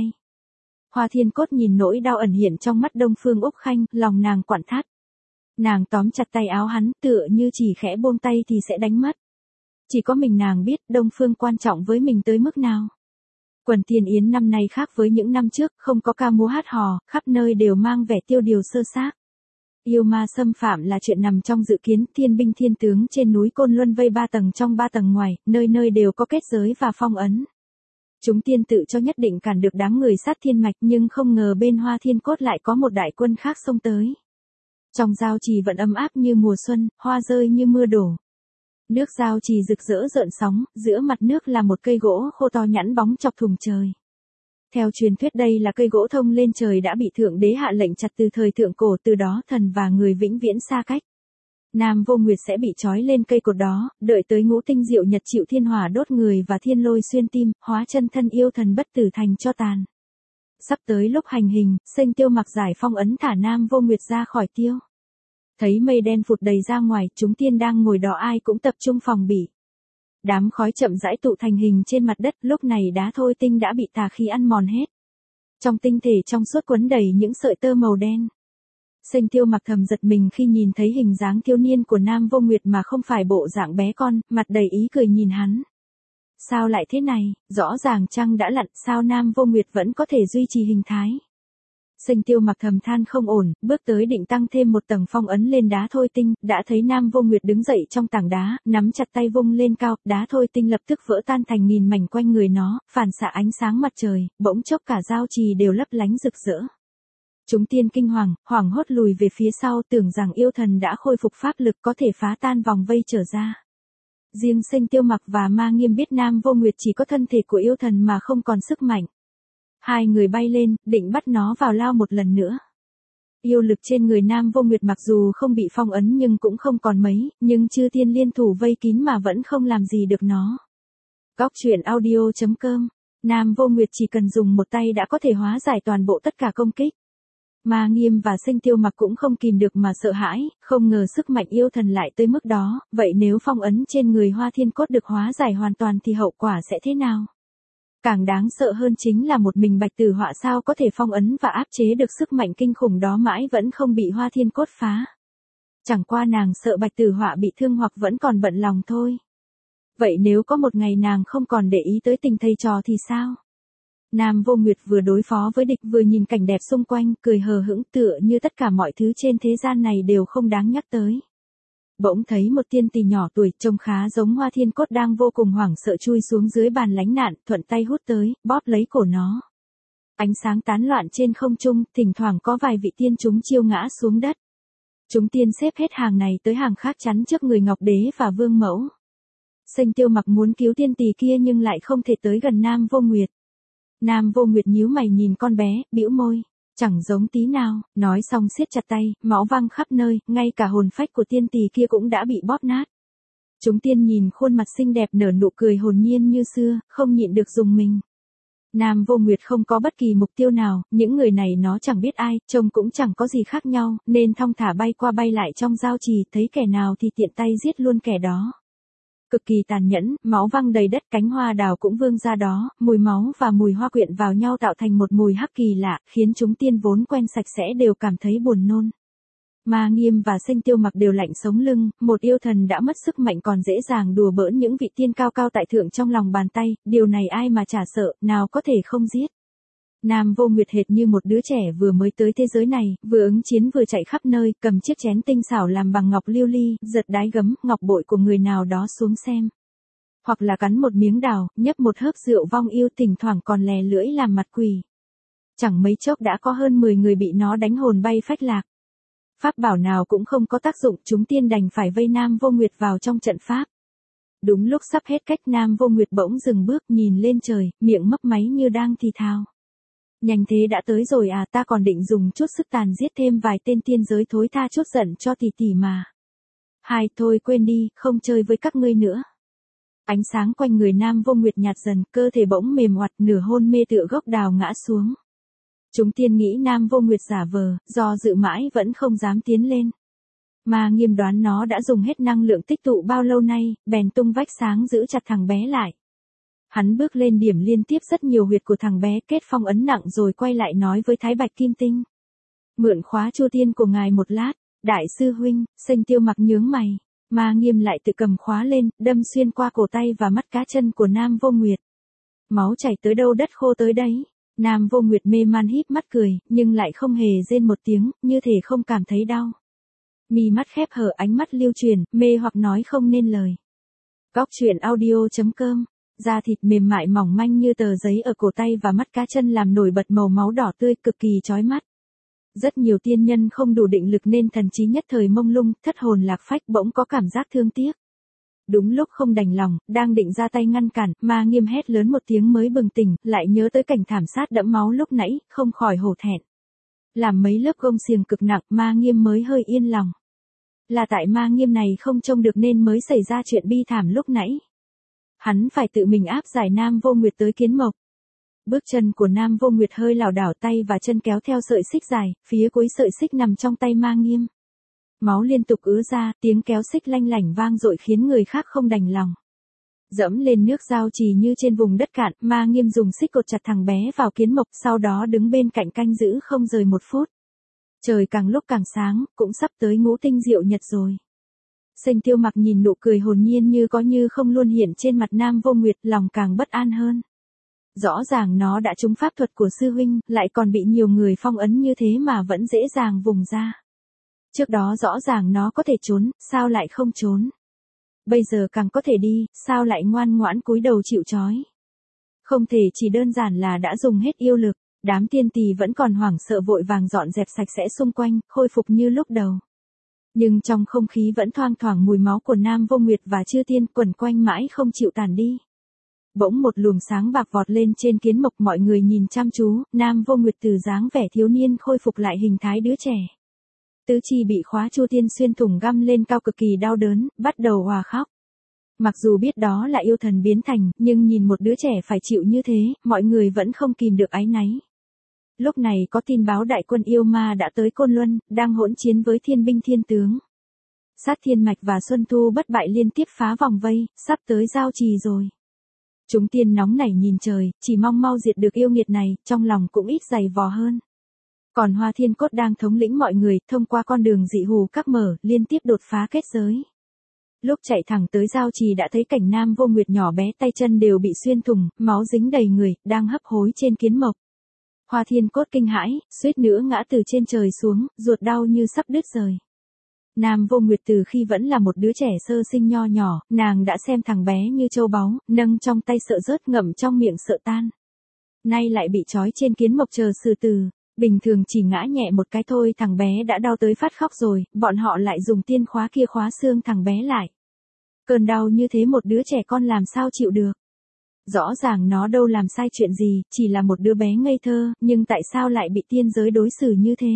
Hoa Thiên Cốt nhìn nỗi đau ẩn hiện trong mắt Đông Phương Úc Khanh, lòng nàng quặn thắt. Nàng tóm chặt tay áo hắn, tựa như chỉ khẽ buông tay thì sẽ đánh mất. Chỉ có mình nàng biết Đông Phương quan trọng với mình tới mức nào. Quần Tiên Yến năm nay khác với những năm trước, không có ca múa hát hò, khắp nơi đều mang vẻ tiêu điều sơ xác. Yêu ma xâm phạm là chuyện nằm trong dự kiến, thiên binh thiên tướng trên núi Côn Luân vây ba tầng trong ba tầng ngoài, nơi nơi đều có kết giới và phong ấn. Chúng tiên tự cho nhất định cản được đám người Sát Thiên Mạch, nhưng không ngờ bên Hoa Thiên Cốt lại có một đại quân khác xông tới. Trong giao trì vẫn ấm áp như mùa xuân, hoa rơi như mưa đổ. Nước giao trì rực rỡ rợn sóng, giữa mặt nước là một cây gỗ khô to nhẵn bóng chọc thùng trời. Theo truyền thuyết đây là cây gỗ thông lên trời đã bị Thượng Đế hạ lệnh chặt từ thời thượng cổ, từ đó thần và người vĩnh viễn xa cách. Nam Vô Nguyệt sẽ bị trói lên cây cột đó, đợi tới ngũ tinh diệu nhật chịu thiên hỏa đốt người và thiên lôi xuyên tim, hóa chân thân yêu thần bất tử thành cho tàn. Sắp tới lúc hành hình, Sênh Tiêu mặc giải phong ấn thả Nam Vô Nguyệt ra khỏi tiêu. Thấy mây đen phụt đầy ra ngoài, chúng tiên đang ngồi đó ai cũng tập trung phòng bị. Đám khói chậm rãi tụ thành hình trên mặt đất, lúc này đá thôi tinh đã bị tà khí ăn mòn hết. Trong tinh thể trong suốt quấn đầy những sợi tơ màu đen. Sinh Tiêu Mặc thầm giật mình khi nhìn thấy hình dáng thiếu niên của Nam Vô Nguyệt mà không phải bộ dạng bé con, mặt đầy ý cười nhìn hắn. Sao lại thế này, rõ ràng trăng đã lặn, sao Nam Vô Nguyệt vẫn có thể duy trì hình thái. Sinh Tiêu Mặc thầm than không ổn, bước tới định tăng thêm một tầng phong ấn lên đá thôi tinh, đã thấy Nam Vô Nguyệt đứng dậy trong tảng đá, nắm chặt tay vung lên cao, đá thôi tinh lập tức vỡ tan thành nghìn mảnh quanh người nó, phản xạ ánh sáng mặt trời, bỗng chốc cả giao trì đều lấp lánh rực rỡ. Chúng tiên kinh hoàng, hoảng hốt lùi về phía sau, tưởng rằng yêu thần đã khôi phục pháp lực có thể phá tan vòng vây trở ra. Riêng Sinh Tiêu Mặc và Ma Nghiêm biết Nam Vô Nguyệt chỉ có thân thể của yêu thần mà không còn sức mạnh. Hai người bay lên, định bắt nó vào lao một lần nữa. Yêu lực trên người Nam Vô Nguyệt mặc dù không bị phong ấn nhưng cũng không còn mấy, nhưng chư tiên liên thủ vây kín mà vẫn không làm gì được nó. Góc truyện audio chấm com. Nam Vô Nguyệt chỉ cần dùng một tay đã có thể hóa giải toàn bộ tất cả công kích. Ma Nghiêm và Sinh Tiêu Mặc cũng không kìm được mà sợ hãi, không ngờ sức mạnh yêu thần lại tới mức đó, vậy nếu phong ấn trên người Hoa Thiên Cốt được hóa giải hoàn toàn thì hậu quả sẽ thế nào? Càng đáng sợ hơn chính là một mình Bạch Tử Họa sao có thể phong ấn và áp chế được sức mạnh kinh khủng đó mãi vẫn không bị Hoa Thiên Cốt phá. Chẳng qua nàng sợ Bạch Tử Họa bị thương hoặc vẫn còn bận lòng thôi. Vậy nếu có một ngày nàng không còn để ý tới tình thầy trò thì sao? Nam Vô Nguyệt vừa đối phó với địch vừa nhìn cảnh đẹp xung quanh, cười hờ hững tựa như tất cả mọi thứ trên thế gian này đều không đáng nhắc tới. Bỗng thấy một tiên tỷ nhỏ tuổi trông khá giống Hoa Thiên Cốt đang vô cùng hoảng sợ chui xuống dưới bàn lánh nạn, thuận tay hút tới, bóp lấy cổ nó. Ánh sáng tán loạn trên không trung, thỉnh thoảng có vài vị tiên chúng chiêu ngã xuống đất. Chúng tiên xếp hết hàng này tới hàng khác chắn trước người Ngọc Đế và Vương Mẫu. Sinh Tiêu Mặc muốn cứu tiên tỷ kia nhưng lại không thể tới gần Nam Vô Nguyệt. Nam Vô Nguyệt nhíu mày nhìn con bé, bĩu môi, chẳng giống tí nào, nói xong siết chặt tay, máu văng khắp nơi, ngay cả hồn phách của tiên tỷ kia cũng đã bị bóp nát. Chúng tiên nhìn khuôn mặt xinh đẹp nở nụ cười hồn nhiên như xưa, không nhịn được rùng mình. Nam Vô Nguyệt không có bất kỳ mục tiêu nào, những người này nó chẳng biết ai, trông cũng chẳng có gì khác nhau, nên thong thả bay qua bay lại trong giao trì, thấy kẻ nào thì tiện tay giết luôn kẻ đó. Cực kỳ tàn nhẫn, máu văng đầy đất, cánh hoa đào cũng vương ra đó, mùi máu và mùi hoa quyện vào nhau tạo thành một mùi hắc kỳ lạ, khiến chúng tiên vốn quen sạch sẽ đều cảm thấy buồn nôn. Ma Nghiêm và Sinh Tiêu Mặc đều lạnh sống lưng, một yêu thần đã mất sức mạnh còn dễ dàng đùa bỡn những vị tiên cao cao tại thượng trong lòng bàn tay, điều này ai mà chả sợ, nào có thể không giết. Nam Vô Nguyệt hệt như một đứa trẻ vừa mới tới thế giới này, vừa ứng chiến vừa chạy khắp nơi, cầm chiếc chén tinh xảo làm bằng ngọc lưu ly, giật đái gấm, ngọc bội của người nào đó xuống xem. Hoặc là cắn một miếng đào, nhấp một hớp rượu vong yêu, thỉnh thoảng còn lè lưỡi làm mặt quỷ. Chẳng mấy chốc đã có hơn mười người bị nó đánh hồn bay phách lạc. Pháp bảo nào cũng không có tác dụng, chúng tiên đành phải vây Nam Vô Nguyệt vào trong trận pháp. Đúng lúc sắp hết cách Nam Vô Nguyệt bỗng dừng bước nhìn lên trời, miệng mấp máy như đang thì thào. Nhanh thế đã tới rồi à, ta còn định dùng chút sức tàn giết thêm vài tên tiên giới thối tha chút giận cho tỷ tỷ mà. Hai, thôi quên đi, không chơi với các ngươi nữa. Ánh sáng quanh người Nam Vô Nguyệt nhạt dần, cơ thể bỗng mềm oặt, nửa hôn mê tựa gốc đào ngã xuống. Chúng tiên nghĩ Nam Vô Nguyệt giả vờ, do dự mãi vẫn không dám tiến lên. Ma Nghiêm đoán nó đã dùng hết năng lượng tích tụ bao lâu nay, bèn tung vách sáng giữ chặt thằng bé lại. Hắn bước lên điểm liên tiếp rất nhiều huyệt của thằng bé, kết phong ấn nặng rồi quay lại nói với Thái Bạch Kim Tinh. Mượn khóa chu tiên của ngài một lát, đại sư huynh. Sinh Tiêu Mặc nhướng mày. Ma Nghiêm lại tự cầm khóa lên, đâm xuyên qua cổ tay và mắt cá chân của Nam Vô Nguyệt. Máu chảy tới đâu đất khô tới đấy. Nam Vô Nguyệt mê man híp mắt cười, nhưng lại không hề rên một tiếng, như thể không cảm thấy đau. Mi mắt khép hờ, ánh mắt lưu truyền, mê hoặc nói không nên lời. Góc truyện audio chấm com. Da thịt mềm mại mỏng manh như tờ giấy ở cổ tay và mắt cá chân làm nổi bật màu máu đỏ tươi cực kỳ chói mắt. Rất nhiều tiên nhân không đủ định lực nên thần trí nhất thời mông lung, thất hồn lạc phách, bỗng có cảm giác thương tiếc. Đúng lúc không đành lòng, đang định ra tay ngăn cản, Ma Nghiêm hét lớn một tiếng mới bừng tỉnh, lại nhớ tới cảnh thảm sát đẫm máu lúc nãy, không khỏi hổ thẹn. Làm mấy lớp gông xiềng cực nặng, Ma Nghiêm mới hơi yên lòng. Là tại Ma Nghiêm này không trông được nên mới xảy ra chuyện bi thảm lúc nãy. Hắn phải tự mình áp giải Nam Vô Nguyệt tới kiến mộc. Bước chân của Nam Vô Nguyệt hơi lảo đảo, tay và chân kéo theo sợi xích dài, phía cuối sợi xích nằm trong tay Ma Nghiêm. Máu liên tục ứa ra, tiếng kéo xích lanh lảnh vang dội khiến người khác không đành lòng. Dẫm lên nước giao trì như trên vùng đất cạn, Ma Nghiêm dùng xích cột chặt thằng bé vào kiến mộc, sau đó đứng bên cạnh canh giữ không rời một phút. Trời càng lúc càng sáng, cũng sắp tới ngũ tinh diệu nhật rồi. Sênh Tiêu Mặc nhìn nụ cười hồn nhiên như có như không luôn hiện trên mặt Nam Vô Nguyệt, lòng càng bất an hơn. Rõ ràng nó đã trúng pháp thuật của sư huynh, lại còn bị nhiều người phong ấn như thế mà vẫn dễ dàng vùng ra. Trước đó rõ ràng nó có thể trốn, sao lại không trốn? Bây giờ càng có thể đi, sao lại ngoan ngoãn cúi đầu chịu trói? Không thể chỉ đơn giản là đã dùng hết yêu lực, đám tiên tỳ vẫn còn hoảng sợ vội vàng dọn dẹp sạch sẽ xung quanh, khôi phục như lúc đầu. Nhưng trong không khí vẫn thoang thoảng mùi máu của Nam Vô Nguyệt và Chư Tiên quẩn quanh mãi không chịu tàn đi. Bỗng một luồng sáng bạc vọt lên trên kiến mộc, mọi người nhìn chăm chú, Nam Vô Nguyệt từ dáng vẻ thiếu niên khôi phục lại hình thái đứa trẻ. Tứ chi bị khóa Chu Tiên xuyên thủng găm lên cao cực kỳ đau đớn, bắt đầu òa khóc. Mặc dù biết đó là yêu thần biến thành, nhưng nhìn một đứa trẻ phải chịu như thế, mọi người vẫn không kìm được áy náy. Lúc này có tin báo đại quân yêu ma đã tới Côn Luân, đang hỗn chiến với thiên binh thiên tướng. Sát Thiên Mạch và Xuân Thu bất bại liên tiếp phá vòng vây, sắp tới giao trì rồi. Chúng tiên nóng nảy nhìn trời, chỉ mong mau diệt được yêu nghiệt này, trong lòng cũng ít dày vò hơn. Còn Hoa Thiên Cốt đang thống lĩnh mọi người, thông qua con đường dị hù các mở, liên tiếp đột phá kết giới. Lúc chạy thẳng tới giao trì đã thấy cảnh Nam Vô Nguyệt nhỏ bé, tay chân đều bị xuyên thủng, máu dính đầy người, đang hấp hối trên kiến mộc. Hoa Thiên Cốt kinh hãi, suýt nữa ngã từ trên trời xuống, ruột đau như sắp đứt rời. Nam Vô Nguyệt từ khi vẫn là một đứa trẻ sơ sinh nho nhỏ, nàng đã xem thằng bé như châu báu, nâng trong tay sợ rớt, ngậm trong miệng sợ tan. Nay lại bị trói trên kiến mộc chờ xử tử. Bình thường chỉ ngã nhẹ một cái thôi thằng bé đã đau tới phát khóc rồi, bọn họ lại dùng tiên khóa kia khóa xương thằng bé lại. Cơn đau như thế một đứa trẻ con làm sao chịu được. Rõ ràng nó đâu làm sai chuyện gì, chỉ là một đứa bé ngây thơ, nhưng tại sao lại bị tiên giới đối xử như thế?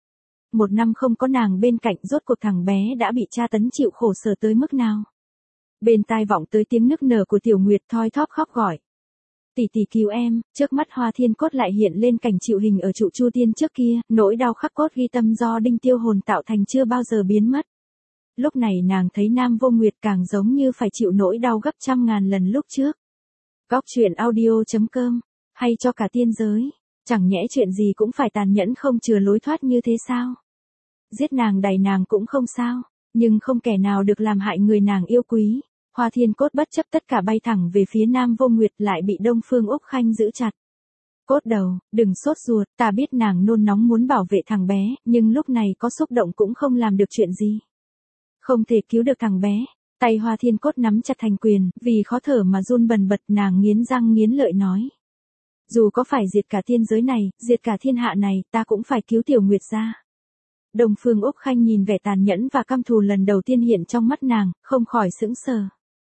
Một năm không có nàng bên cạnh, rốt cuộc thằng bé đã bị tra tấn chịu khổ sở tới mức nào? Bên tai vọng tới tiếng nức nở của Tiểu Nguyệt thoi thóp khóc gọi. Tỷ tỷ cứu em. Trước mắt Hoa Thiên Cốt lại hiện lên cảnh chịu hình ở trụ Chu Tiên trước kia, nỗi đau khắc cốt ghi tâm do đinh tiêu hồn tạo thành chưa bao giờ biến mất. Lúc này nàng thấy Nam Vô Nguyệt càng giống như phải chịu nỗi đau gấp trăm ngàn lần lúc trước. Góc truyện audio chấm com, hay cho cả tiên giới, chẳng nhẽ chuyện gì cũng phải tàn nhẫn không chừa lối thoát như thế sao? Giết nàng đày nàng cũng không sao, nhưng không kẻ nào được làm hại người nàng yêu quý. Hoa Thiên Cốt bất chấp tất cả bay thẳng về phía Nam Vô Nguyệt, lại bị Đông Phương Úc Khanh giữ chặt. Cốt đầu, đừng sốt ruột, ta biết nàng nôn nóng muốn bảo vệ thằng bé, nhưng lúc này có xúc động cũng không làm được chuyện gì. Không thể cứu được thằng bé. Tay Hoa Thiên Cốt nắm chặt thành quyền, vì khó thở mà run bần bật, nàng nghiến răng nghiến lợi nói. Dù có phải diệt cả tiên giới này, diệt cả thiên hạ này, ta cũng phải cứu Tiểu Nguyệt ra. Đông Phương Úc Khanh nhìn vẻ tàn nhẫn và căm thù lần đầu tiên hiện trong mắt nàng, không khỏi sững sờ.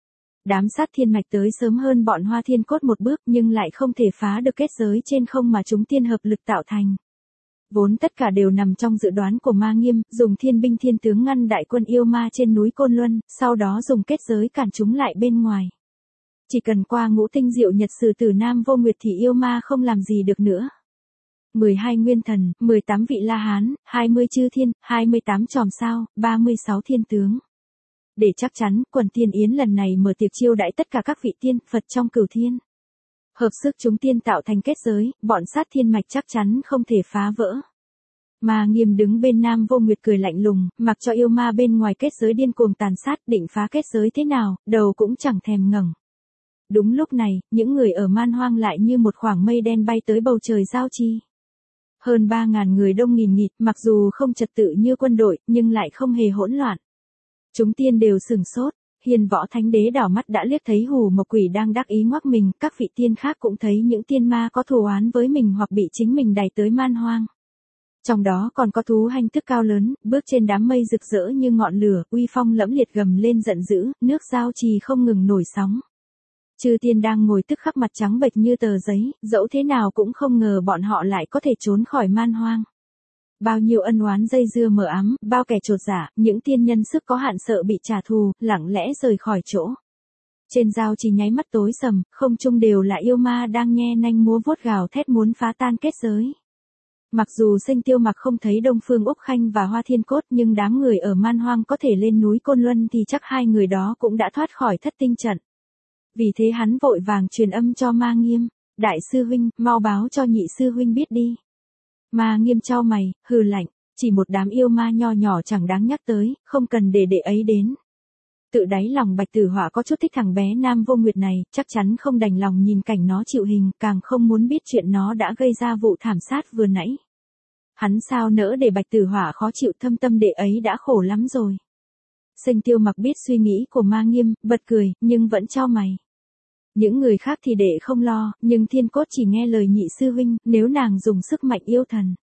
Đám Sát Thiên Mạch tới sớm hơn bọn Hoa Thiên Cốt một bước, nhưng lại không thể phá được kết giới trên không mà chúng tiên hợp lực tạo thành. Vốn tất cả đều nằm trong dự đoán của Ma Nghiêm, dùng thiên binh thiên tướng ngăn đại quân yêu ma trên núi Côn Luân, sau đó dùng kết giới cản chúng lại bên ngoài. Chỉ cần qua ngũ tinh diệu nhật xử tử Nam Vô Nguyệt thì yêu ma không làm gì được nữa. mười hai nguyên thần, mười tám vị La Hán, hai mươi chư thiên, hai mươi tám chòm sao, ba mươi sáu thiên tướng. Để chắc chắn, quần tiên yến lần này mở tiệc chiêu đãi tất cả các vị tiên, Phật trong cửu thiên. Hợp sức chúng tiên tạo thành kết giới, bọn Sát Thiên Mạch chắc chắn không thể phá vỡ. Ma Nghiêm đứng bên Nam Vô Nguyệt cười lạnh lùng, mặc cho yêu ma bên ngoài kết giới điên cuồng tàn sát, định phá kết giới thế nào, đầu cũng chẳng thèm ngẩng. Đúng lúc này, những người ở Man Hoang lại như một khoảng mây đen bay tới bầu trời giao chi. Hơn ba ngàn người đông nghìn nghịt, mặc dù không trật tự như quân đội, nhưng lại không hề hỗn loạn. Chúng tiên đều sửng sốt, Hiền Võ Thánh Đế đảo mắt đã liếc thấy Hù Mộc Quỷ đang đắc ý ngoắc mình, các vị tiên khác cũng thấy những tiên ma có thù oán với mình hoặc bị chính mình đẩy tới Man Hoang. Trong đó còn có thú hành thức cao lớn, bước trên đám mây rực rỡ như ngọn lửa, uy phong lẫm liệt gầm lên giận dữ, nước giao trì không ngừng nổi sóng. Chư tiên đang ngồi tức khắc mặt trắng bệch như tờ giấy, dẫu thế nào cũng không ngờ bọn họ lại có thể trốn khỏi Man Hoang. Bao nhiêu ân oán dây dưa mờ ám, bao kẻ trột dạ, những tiên nhân sức có hạn sợ bị trả thù, lặng lẽ rời khỏi chỗ. Trên giao trì nháy mắt tối sầm, không trung đều là yêu ma đang nhe nanh múa vuốt gào thét muốn phá tan kết giới. Mặc dù Sênh Tiêu Mặc không thấy Đông Phương Úc Khanh và Hoa Thiên Cốt, nhưng đám người ở Man Hoang có thể lên núi Côn Luân thì chắc hai người đó cũng đã thoát khỏi thất tinh trận. Vì thế hắn vội vàng truyền âm cho Ma Nghiêm, đại sư huynh, mau báo cho nhị sư huynh biết đi. Ma Nghiêm chau mày, hừ lạnh, chỉ một đám yêu ma nho nhỏ chẳng đáng nhắc tới, không cần để đệ ấy đến. Tự đáy lòng Bạch Tử Họa có chút thích thằng bé Nam Vô Nguyệt này, chắc chắn không đành lòng nhìn cảnh nó chịu hình, càng không muốn biết chuyện nó đã gây ra vụ thảm sát vừa nãy. Hắn sao nỡ để Bạch Tử Họa khó chịu, thâm tâm đệ ấy đã khổ lắm rồi. Sênh Tiêu Mặc biết suy nghĩ của Ma Nghiêm, bật cười, nhưng vẫn chau mày. Những người khác thì đệ không lo, nhưng Thiên Cốt chỉ nghe lời nhị sư huynh, nếu nàng dùng sức mạnh yêu thần.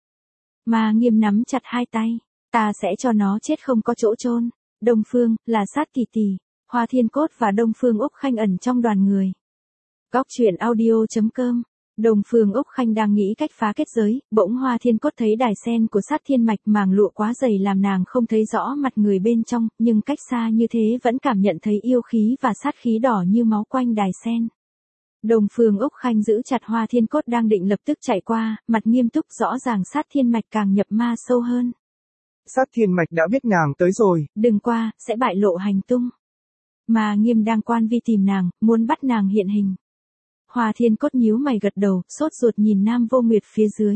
Ma Nghiêm nắm chặt hai tay, ta sẽ cho nó chết không có chỗ chôn. Đông Phương, là sát kỳ tỷ, Hoa Thiên Cốt và Đông Phương Úc Khanh ẩn trong đoàn người. Góc truyện audio chấm com. Đông Phương Úc Khanh đang nghĩ cách phá kết giới, bỗng Hoa Thiên Cốt thấy đài sen của sát thiên mạch màng lụa quá dày làm nàng không thấy rõ mặt người bên trong, nhưng cách xa như thế vẫn cảm nhận thấy yêu khí và sát khí đỏ như máu quanh đài sen. Đông Phương Úc Khanh giữ chặt Hoa Thiên Cốt đang định lập tức chạy qua, mặt nghiêm túc, rõ ràng sát thiên mạch càng nhập ma sâu hơn. Sát thiên mạch đã biết nàng tới rồi. Đừng qua, sẽ bại lộ hành tung. Ma Nghiêm đang quan vi tìm nàng, muốn bắt nàng hiện hình. Hoa Thiên Cốt nhíu mày gật đầu, sốt ruột nhìn Nam Vô Nguyệt phía dưới.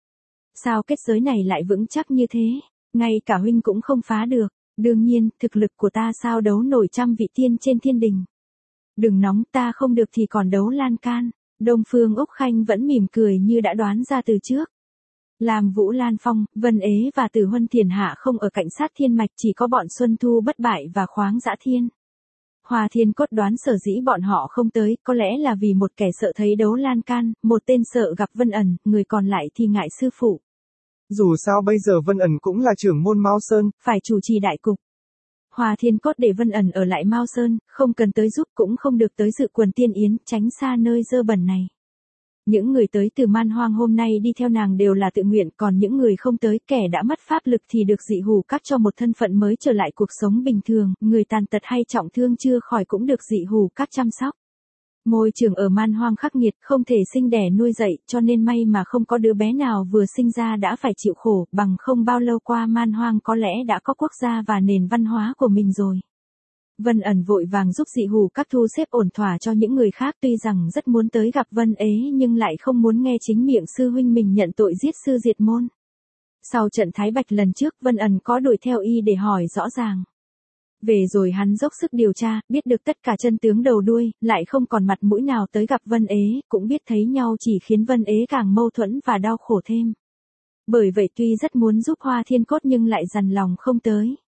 Sao kết giới này lại vững chắc như thế, ngay cả huynh cũng không phá được, đương nhiên, thực lực của ta sao đấu nổi trăm vị tiên trên thiên đình. Đừng nóng, ta không được thì còn đấu lan can. Đông Phương Úc Khanh vẫn mỉm cười như đã đoán ra từ trước. Làm Vũ Lan Phong, Vân Ế và Tử Huân Thiền Hạ không ở cạnh sát thiên mạch, chỉ có bọn Xuân Thu Bất Bại và Khoáng Dã Thiên. Hoa Thiên Cốt đoán sở dĩ bọn họ không tới, có lẽ là vì một kẻ sợ thấy đấu lan can, một tên sợ gặp Vân Ẩn, người còn lại thì ngại sư phụ. Dù sao bây giờ Vân Ẩn cũng là trưởng môn Mao Sơn, phải chủ trì đại cục. Hoa Thiên Cốt để Vân Ẩn ở lại Mao Sơn, không cần tới giúp cũng không được tới dự quần tiên yến, tránh xa nơi dơ bẩn này. Những người tới từ Man Hoang hôm nay đi theo nàng đều là tự nguyện, còn những người không tới, kẻ đã mất pháp lực thì được dị hù cắt cho một thân phận mới trở lại cuộc sống bình thường, người tàn tật hay trọng thương chưa khỏi cũng được dị hù cắt chăm sóc. Môi trường ở Man Hoang khắc nghiệt, không thể sinh đẻ nuôi dạy, cho nên may mà không có đứa bé nào vừa sinh ra đã phải chịu khổ, bằng không bao lâu qua Man Hoang có lẽ đã có quốc gia và nền văn hóa của mình rồi. Vân Ẩn vội vàng giúp dị hù các thu xếp ổn thỏa cho những người khác, tuy rằng rất muốn tới gặp Vân Ế nhưng lại không muốn nghe chính miệng sư huynh mình nhận tội giết sư diệt môn. Sau trận Thái Bạch lần trước, Vân Ẩn có đuổi theo y để hỏi rõ ràng. Về rồi hắn dốc sức điều tra, biết được tất cả chân tướng đầu đuôi, lại không còn mặt mũi nào tới gặp Vân Ế, cũng biết thấy nhau chỉ khiến Vân Ế càng mâu thuẫn và đau khổ thêm. Bởi vậy tuy rất muốn giúp Hoa Thiên Cốt nhưng lại dằn lòng không tới.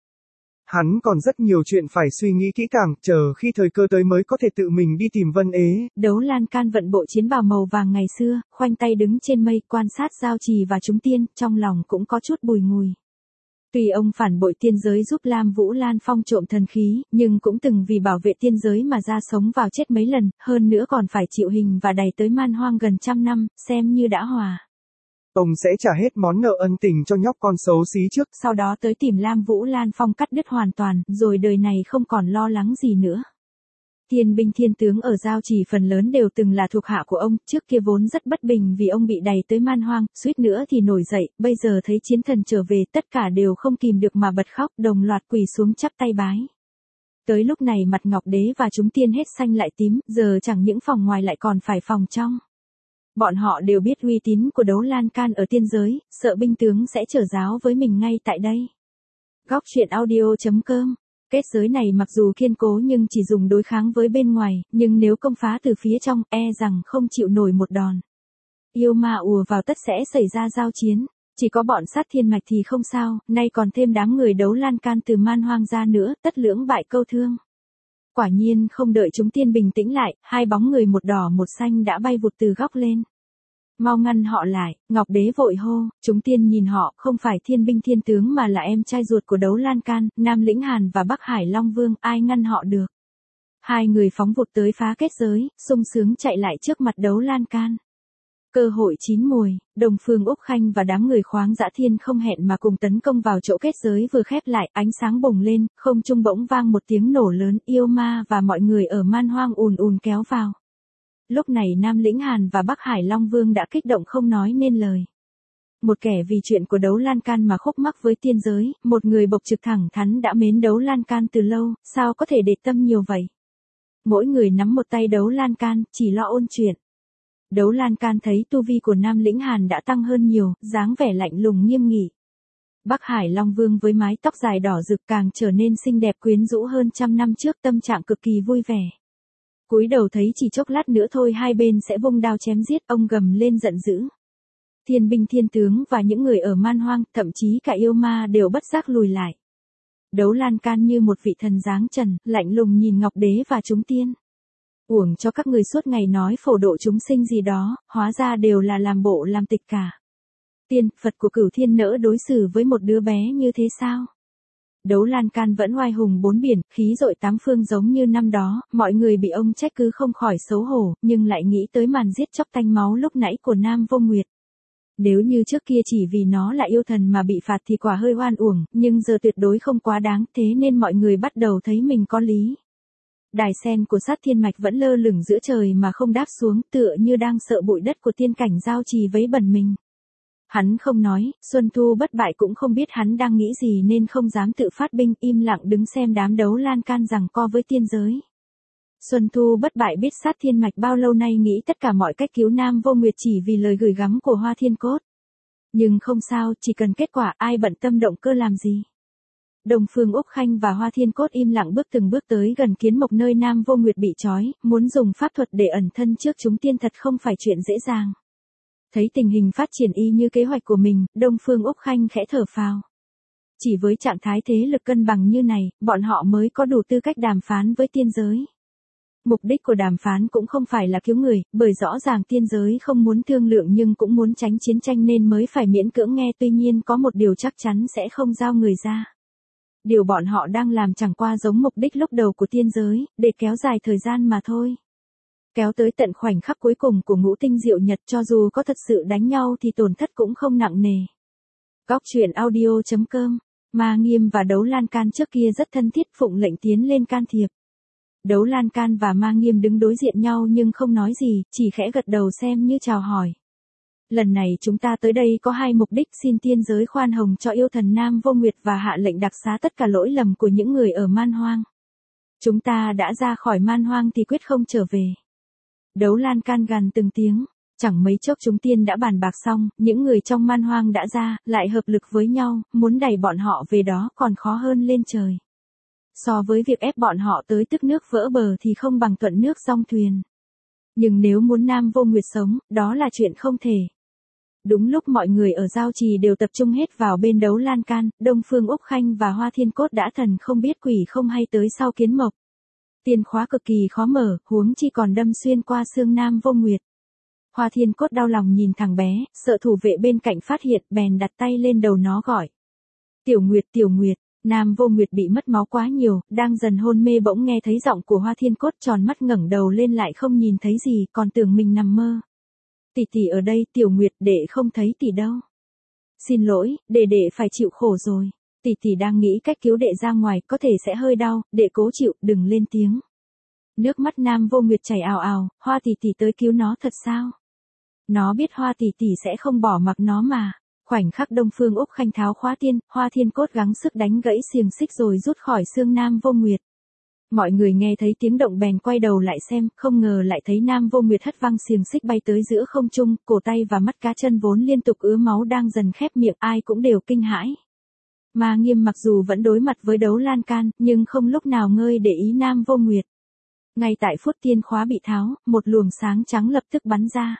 Hắn còn rất nhiều chuyện phải suy nghĩ kỹ càng, chờ khi thời cơ tới mới có thể tự mình đi tìm Vân Ế. Đấu lan can vận bộ chiến bào màu vàng ngày xưa, khoanh tay đứng trên mây quan sát giao trì và chúng tiên, trong lòng cũng có chút bùi ngùi. Tuy ông phản bội tiên giới giúp Lam Vũ Lan Phong trộm thần khí, nhưng cũng từng vì bảo vệ tiên giới mà ra sống vào chết mấy lần, hơn nữa còn phải chịu hình và đày tới Man Hoang gần trăm năm, xem như đã hòa. Ông sẽ trả hết món nợ ân tình cho nhóc con xấu xí trước, sau đó tới tìm Lam Vũ Lan Phong cắt đứt hoàn toàn, rồi đời này không còn lo lắng gì nữa. Thiên binh thiên tướng ở giao trì phần lớn đều từng là thuộc hạ của ông, trước kia vốn rất bất bình vì ông bị đày tới Man Hoang, suýt nữa thì nổi dậy, bây giờ thấy chiến thần trở về tất cả đều không kìm được mà bật khóc, đồng loạt quỳ xuống chắp tay bái. Tới lúc này mặt Ngọc Đế và chúng tiên hết xanh lại tím, giờ chẳng những phòng ngoài lại còn phải phòng trong. Bọn họ đều biết uy tín của đấu lan can ở tiên giới, sợ binh tướng sẽ trở giáo với mình ngay tại đây. Góc truyện audio chấm com. Kết giới này mặc dù kiên cố nhưng chỉ dùng đối kháng với bên ngoài, nhưng nếu công phá từ phía trong, e rằng không chịu nổi một đòn. Yêu ma ùa vào tất sẽ xảy ra giao chiến, chỉ có bọn sát thiên mạch thì không sao, nay còn thêm đám người đấu lan can từ Man Hoang ra nữa, tất lưỡng bại câu thương. Quả nhiên không đợi chúng tiên bình tĩnh lại, hai bóng người một đỏ một xanh đã bay vụt từ góc lên. Mau ngăn họ lại, Ngọc Đế vội hô, chúng tiên nhìn họ, không phải thiên binh thiên tướng mà là em trai ruột của đấu lan can, Nam Lĩnh Hàn và Bắc Hải Long Vương, ai ngăn họ được. Hai người phóng vụt tới phá kết giới, sung sướng chạy lại trước mặt đấu lan can. Cơ hội chín mùi, Đông Phương Úc Khanh và đám người Khoáng Dã Thiên không hẹn mà cùng tấn công vào chỗ kết giới vừa khép lại, ánh sáng bùng lên, không trung bỗng vang một tiếng nổ lớn, yêu ma và mọi người ở Man Hoang ùn ùn kéo vào. Lúc này Nam Lĩnh Hàn và Bắc Hải Long Vương đã kích động không nói nên lời. Một kẻ vì chuyện của đấu lan can mà khúc mắc với tiên giới, một người bộc trực thẳng thắn đã mến đấu lan can từ lâu, sao có thể để tâm nhiều vậy. Mỗi người nắm một tay đấu lan can, chỉ lo ôn chuyện. Đấu lan can thấy tu vi của Nam Lĩnh Hàn đã tăng hơn nhiều, dáng vẻ lạnh lùng nghiêm nghị. Bắc Hải Long Vương với mái tóc dài đỏ rực càng trở nên xinh đẹp quyến rũ hơn trăm năm trước, tâm trạng cực kỳ vui vẻ. Cúi đầu thấy chỉ chốc lát nữa thôi hai bên sẽ vung đao chém giết, ông gầm lên giận dữ. Thiên binh thiên tướng và những người ở man hoang, thậm chí cả yêu ma đều bất giác lùi lại. Đấu lan can như một vị thần dáng trần, lạnh lùng nhìn Ngọc Đế và chúng tiên. Uổng cho các người suốt ngày nói phổ độ chúng sinh gì đó, hóa ra đều là làm bộ làm tịch cả. Tiên, Phật của Cửu Thiên nỡ đối xử với một đứa bé như thế sao? Đấu lan can vẫn oai hùng bốn biển, khí dội tám phương giống như năm đó, mọi người bị ông trách cứ không khỏi xấu hổ, nhưng lại nghĩ tới màn giết chóc tanh máu lúc nãy của Nam Vô Nguyệt. Nếu như trước kia chỉ vì nó là yêu thần mà bị phạt thì quả hơi oan uổng, nhưng giờ tuyệt đối không quá đáng, thế nên mọi người bắt đầu thấy mình có lý. Đài sen của Sát Thiên Mạch vẫn lơ lửng giữa trời mà không đáp xuống, tựa như đang sợ bụi đất của tiên cảnh giao trì vấy bẩn mình. Hắn không nói, Xuân Thu Bất Bại cũng không biết hắn đang nghĩ gì nên không dám tự phát binh, im lặng đứng xem đám đấu lan can giằng co với tiên giới. Xuân Thu Bất Bại biết Sát Thiên Mạch bao lâu nay nghĩ tất cả mọi cách cứu Nam Vô Nguyệt chỉ vì lời gửi gắm của Hoa Thiên Cốt. Nhưng không sao, chỉ cần kết quả, ai bận tâm động cơ làm gì. Đông Phương Úc Khanh và Hoa Thiên Cốt im lặng bước từng bước tới gần kiến mộc nơi Nam Vô Nguyệt bị trói, muốn dùng pháp thuật để ẩn thân trước chúng tiên thật không phải chuyện dễ dàng. Thấy tình hình phát triển y như kế hoạch của mình, Đông Phương Úc Khanh khẽ thở phào. Chỉ với trạng thái thế lực cân bằng như này, bọn họ mới có đủ tư cách đàm phán với tiên giới. Mục đích của đàm phán cũng không phải là cứu người, bởi rõ ràng tiên giới không muốn thương lượng nhưng cũng muốn tránh chiến tranh nên mới phải miễn cưỡng nghe, tuy nhiên có một điều chắc chắn sẽ không giao người ra. Điều bọn họ đang làm chẳng qua giống mục đích lúc đầu của tiên giới, để kéo dài thời gian mà thôi. Kéo tới tận khoảnh khắc cuối cùng của ngũ tinh diệu nhật, cho dù có thật sự đánh nhau thì tổn thất cũng không nặng nề. Góc truyện audio chấm com. Ma Nghiêm và Đấu Lan Can trước kia rất thân thiết, phụng lệnh tiến lên can thiệp. Đấu Lan Can và Ma Nghiêm đứng đối diện nhau nhưng không nói gì, chỉ khẽ gật đầu xem như chào hỏi. Lần này chúng ta tới đây có hai mục đích, xin tiên giới khoan hồng cho yêu thần Nam Vô Nguyệt và hạ lệnh đặc xá tất cả lỗi lầm của những người ở man hoang. Chúng ta đã ra khỏi man hoang thì quyết không trở về. Đấu Lan Can gằn từng tiếng, chẳng mấy chốc chúng tiên đã bàn bạc xong, những người trong man hoang đã ra, lại hợp lực với nhau, muốn đẩy bọn họ về đó còn khó hơn lên trời. So với việc ép bọn họ tới tức nước vỡ bờ thì không bằng thuận nước dong thuyền. Nhưng nếu muốn Nam Vô Nguyệt sống, đó là chuyện không thể. Đúng lúc mọi người ở giao trì đều tập trung hết vào bên Đấu Lan Can, Đông Phương Úc Khanh và Hoa Thiên Cốt đã thần không biết quỷ không hay tới sau kiến mộc. Tiên khóa cực kỳ khó mở, huống chi còn đâm xuyên qua xương Nam Vô Nguyệt. Hoa Thiên Cốt đau lòng nhìn thằng bé, sợ thủ vệ bên cạnh phát hiện, bèn đặt tay lên đầu nó gọi. Tiểu Nguyệt, Tiểu Nguyệt. Nam Vô Nguyệt bị mất máu quá nhiều, đang dần hôn mê bỗng nghe thấy giọng của Hoa Thiên Cốt, tròn mắt ngẩng đầu lên lại không nhìn thấy gì, còn tưởng mình nằm mơ. Tỷ tỷ ở đây, Tiểu Nguyệt, đệ không thấy tỷ đâu. Xin lỗi, đệ đệ phải chịu khổ rồi. Tỷ tỷ đang nghĩ cách cứu đệ ra ngoài, có thể sẽ hơi đau, đệ cố chịu, đừng lên tiếng. Nước mắt Nam Vô Nguyệt chảy ào ào, Hoa tỷ tỷ tới cứu nó thật sao? Nó biết Hoa tỷ tỷ sẽ không bỏ mặc nó mà. Khoảnh khắc Đông Phương Úc Khanh tháo khóa tiên, Hoa Thiên Cốt gắng sức đánh gãy xiềng xích rồi rút khỏi xương Nam Vô Nguyệt. Mọi người nghe thấy tiếng động bèn quay đầu lại xem, không ngờ lại thấy Nam Vô Nguyệt hất văng xiềng xích bay tới giữa không trung, cổ tay và mắt cá chân vốn liên tục ứa máu đang dần khép miệng, ai cũng đều kinh hãi. Ma Nghiêm mặc dù vẫn đối mặt với Đấu Lan Can, nhưng không lúc nào ngơi để ý Nam Vô Nguyệt. Ngay tại phút tiên khóa bị tháo, một luồng sáng trắng lập tức bắn ra.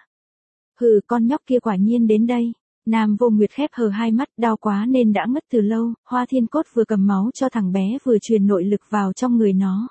Hừ, con nhóc kia quả nhiên đến đây. Nam Vô Nguyệt khép hờ hai mắt, đau quá nên đã ngất từ lâu, Hoa Thiên Cốt vừa cầm máu cho thằng bé vừa truyền nội lực vào trong người nó.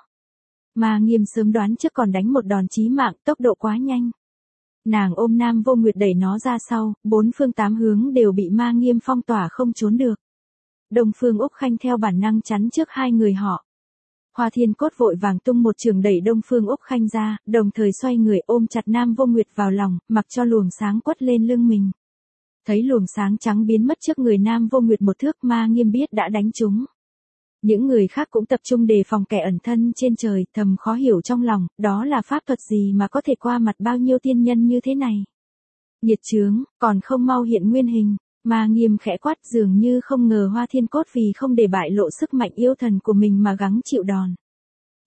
Ma Nghiêm sớm đoán trước còn đánh một đòn chí mạng, tốc độ quá nhanh. Nàng ôm Nam Vô Nguyệt đẩy nó ra sau, bốn phương tám hướng đều bị Ma Nghiêm phong tỏa không trốn được. Đông Phương Úc Khanh theo bản năng chắn trước hai người họ. Hoa Thiên Cốt vội vàng tung một trường đẩy Đông Phương Úc Khanh ra, đồng thời xoay người ôm chặt Nam Vô Nguyệt vào lòng, mặc cho luồng sáng quất lên lưng mình. Thấy luồng sáng trắng biến mất trước người Nam Vô Nguyệt một thước, Ma Nghiêm biết đã đánh trúng. Những người khác cũng tập trung đề phòng kẻ ẩn thân trên trời, thầm khó hiểu trong lòng, đó là pháp thuật gì mà có thể qua mặt bao nhiêu tiên nhân như thế này. Nhiệt chướng, còn không mau hiện nguyên hình. Ma Nghiêm khẽ quát, dường như không ngờ Hoa Thiên Cốt vì không để bại lộ sức mạnh yêu thần của mình mà gắng chịu đòn.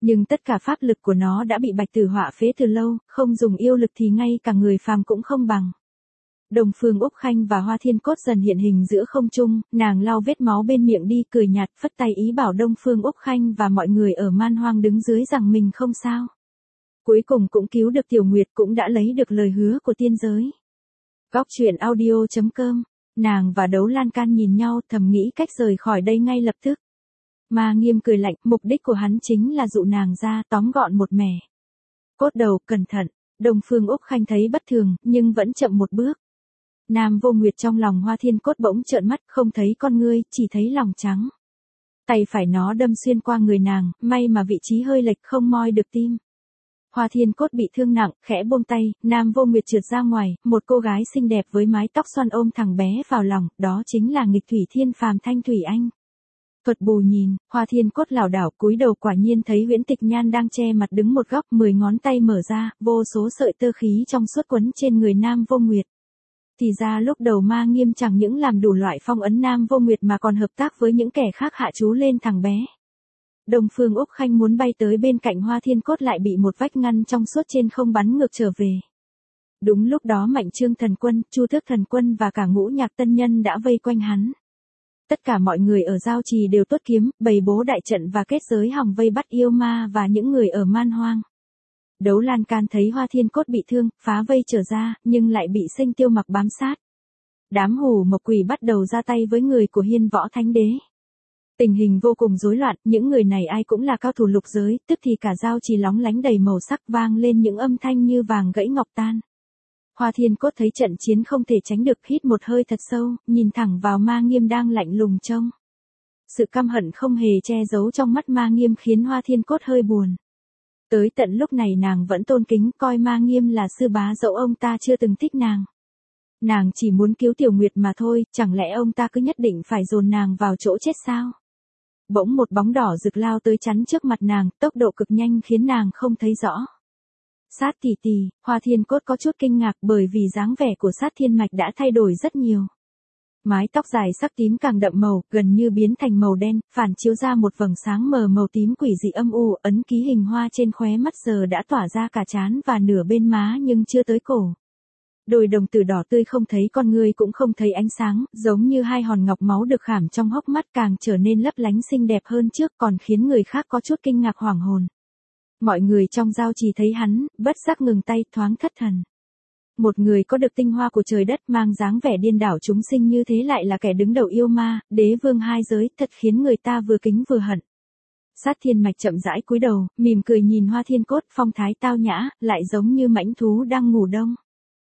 Nhưng tất cả pháp lực của nó đã bị bạch tử họa phế từ lâu, không dùng yêu lực thì ngay cả người phàm cũng không bằng. Đông Phương Úc Khanh và Hoa Thiên Cốt dần hiện hình giữa không trung, nàng lau vết máu bên miệng đi, cười nhạt, phất tay ý bảo Đông Phương Úc Khanh và mọi người ở Man Hoang đứng dưới rằng mình không sao. Cuối cùng cũng cứu được Tiểu Nguyệt, cũng đã lấy được lời hứa của tiên giới. Góc truyện audio chấm com, nàng và Đấu Lan Can nhìn nhau, thầm nghĩ cách rời khỏi đây ngay lập tức. Ma Nghiêm cười lạnh, mục đích của hắn chính là dụ nàng ra, tóm gọn một mẻ. Cốt đầu, cẩn thận. Đông Phương Úc Khanh thấy bất thường, nhưng vẫn chậm một bước. Nam Vô Nguyệt trong lòng Hoa Thiên Cốt bỗng trợn mắt, không thấy con ngươi, chỉ thấy lòng trắng. Tay phải nó đâm xuyên qua người nàng, may mà vị trí hơi lệch không moi được tim. Hoa Thiên Cốt bị thương nặng, khẽ buông tay, Nam Vô Nguyệt trượt ra ngoài, một cô gái xinh đẹp với mái tóc xoăn ôm thằng bé vào lòng, đó chính là nghịch thủy thiên phàm Thanh Thủy Anh. Thuật bù nhìn, Hoa Thiên Cốt lảo đảo cúi đầu, quả nhiên thấy Huyễn Tịch Nhan đang che mặt đứng một góc, mười ngón tay mở ra, vô số sợi tơ khí trong suốt quấn trên người Nam Vô Nguyệt. Thì ra lúc đầu Ma Nghiêm chẳng những làm đủ loại phong ấn Nam Vô Nguyệt mà còn hợp tác với những kẻ khác hạ chú lên thằng bé. Đông Phương Úc Khanh muốn bay tới bên cạnh Hoa Thiên Cốt lại bị một vách ngăn trong suốt trên không bắn ngược trở về. Đúng lúc đó Mạnh Trương Thần Quân, Chu Tước Thần Quân và cả Ngũ Nhạc Tân Nhân đã vây quanh hắn. Tất cả mọi người ở giao trì đều tuốt kiếm, bày bố đại trận và kết giới hòng vây bắt yêu ma và những người ở Man Hoang. Đấu Lan Can thấy Hoa Thiên Cốt bị thương, phá vây trở ra, nhưng lại bị Sinh Tiêu Mặc bám sát. Đám hù mộc quỷ bắt đầu ra tay với người của Hiên Võ Thánh Đế. Tình hình vô cùng rối loạn, những người này ai cũng là cao thủ lục giới, tức thì cả giao trì lóng lánh đầy màu sắc, vang lên những âm thanh như vàng gãy ngọc tan. Hoa Thiên Cốt thấy trận chiến không thể tránh được, hít một hơi thật sâu, nhìn thẳng vào Ma Nghiêm đang lạnh lùng trông. Sự căm hận không hề che giấu trong mắt Ma Nghiêm khiến Hoa Thiên Cốt hơi buồn. Tới tận lúc này nàng vẫn tôn kính, coi Ma Nghiêm là sư bá, dẫu ông ta chưa từng thích nàng. Nàng chỉ muốn cứu Tiểu Nguyệt mà thôi, chẳng lẽ ông ta cứ nhất định phải dồn nàng vào chỗ chết sao? Bỗng một bóng đỏ rực lao tới chắn trước mặt nàng, tốc độ cực nhanh khiến nàng không thấy rõ. Sát tỷ tỷ, Hoa Thiên Cốt có chút kinh ngạc bởi vì dáng vẻ của Sát Thiên Mạch đã thay đổi rất nhiều. Mái tóc dài sắc tím càng đậm màu, gần như biến thành màu đen, phản chiếu ra một vầng sáng mờ màu tím quỷ dị âm u, ấn ký hình hoa trên khóe mắt giờ đã tỏa ra cả trán và nửa bên má nhưng chưa tới cổ. Đôi đồng tử đỏ tươi không thấy con ngươi cũng không thấy ánh sáng, giống như hai hòn ngọc máu được khảm trong hốc mắt, càng trở nên lấp lánh xinh đẹp hơn trước, còn khiến người khác có chút kinh ngạc hoảng hồn. Mọi người trong giao trì thấy hắn, bất giác ngừng tay, thoáng thất thần. Một người có được tinh hoa của trời đất, mang dáng vẻ điên đảo chúng sinh như thế lại là kẻ đứng đầu yêu ma, đế vương hai giới, thật khiến người ta vừa kính vừa hận. Sát Thiên Mạch chậm rãi cúi đầu, mỉm cười nhìn Hoa Thiên Cốt, phong thái tao nhã, lại giống như mãnh thú đang ngủ đông.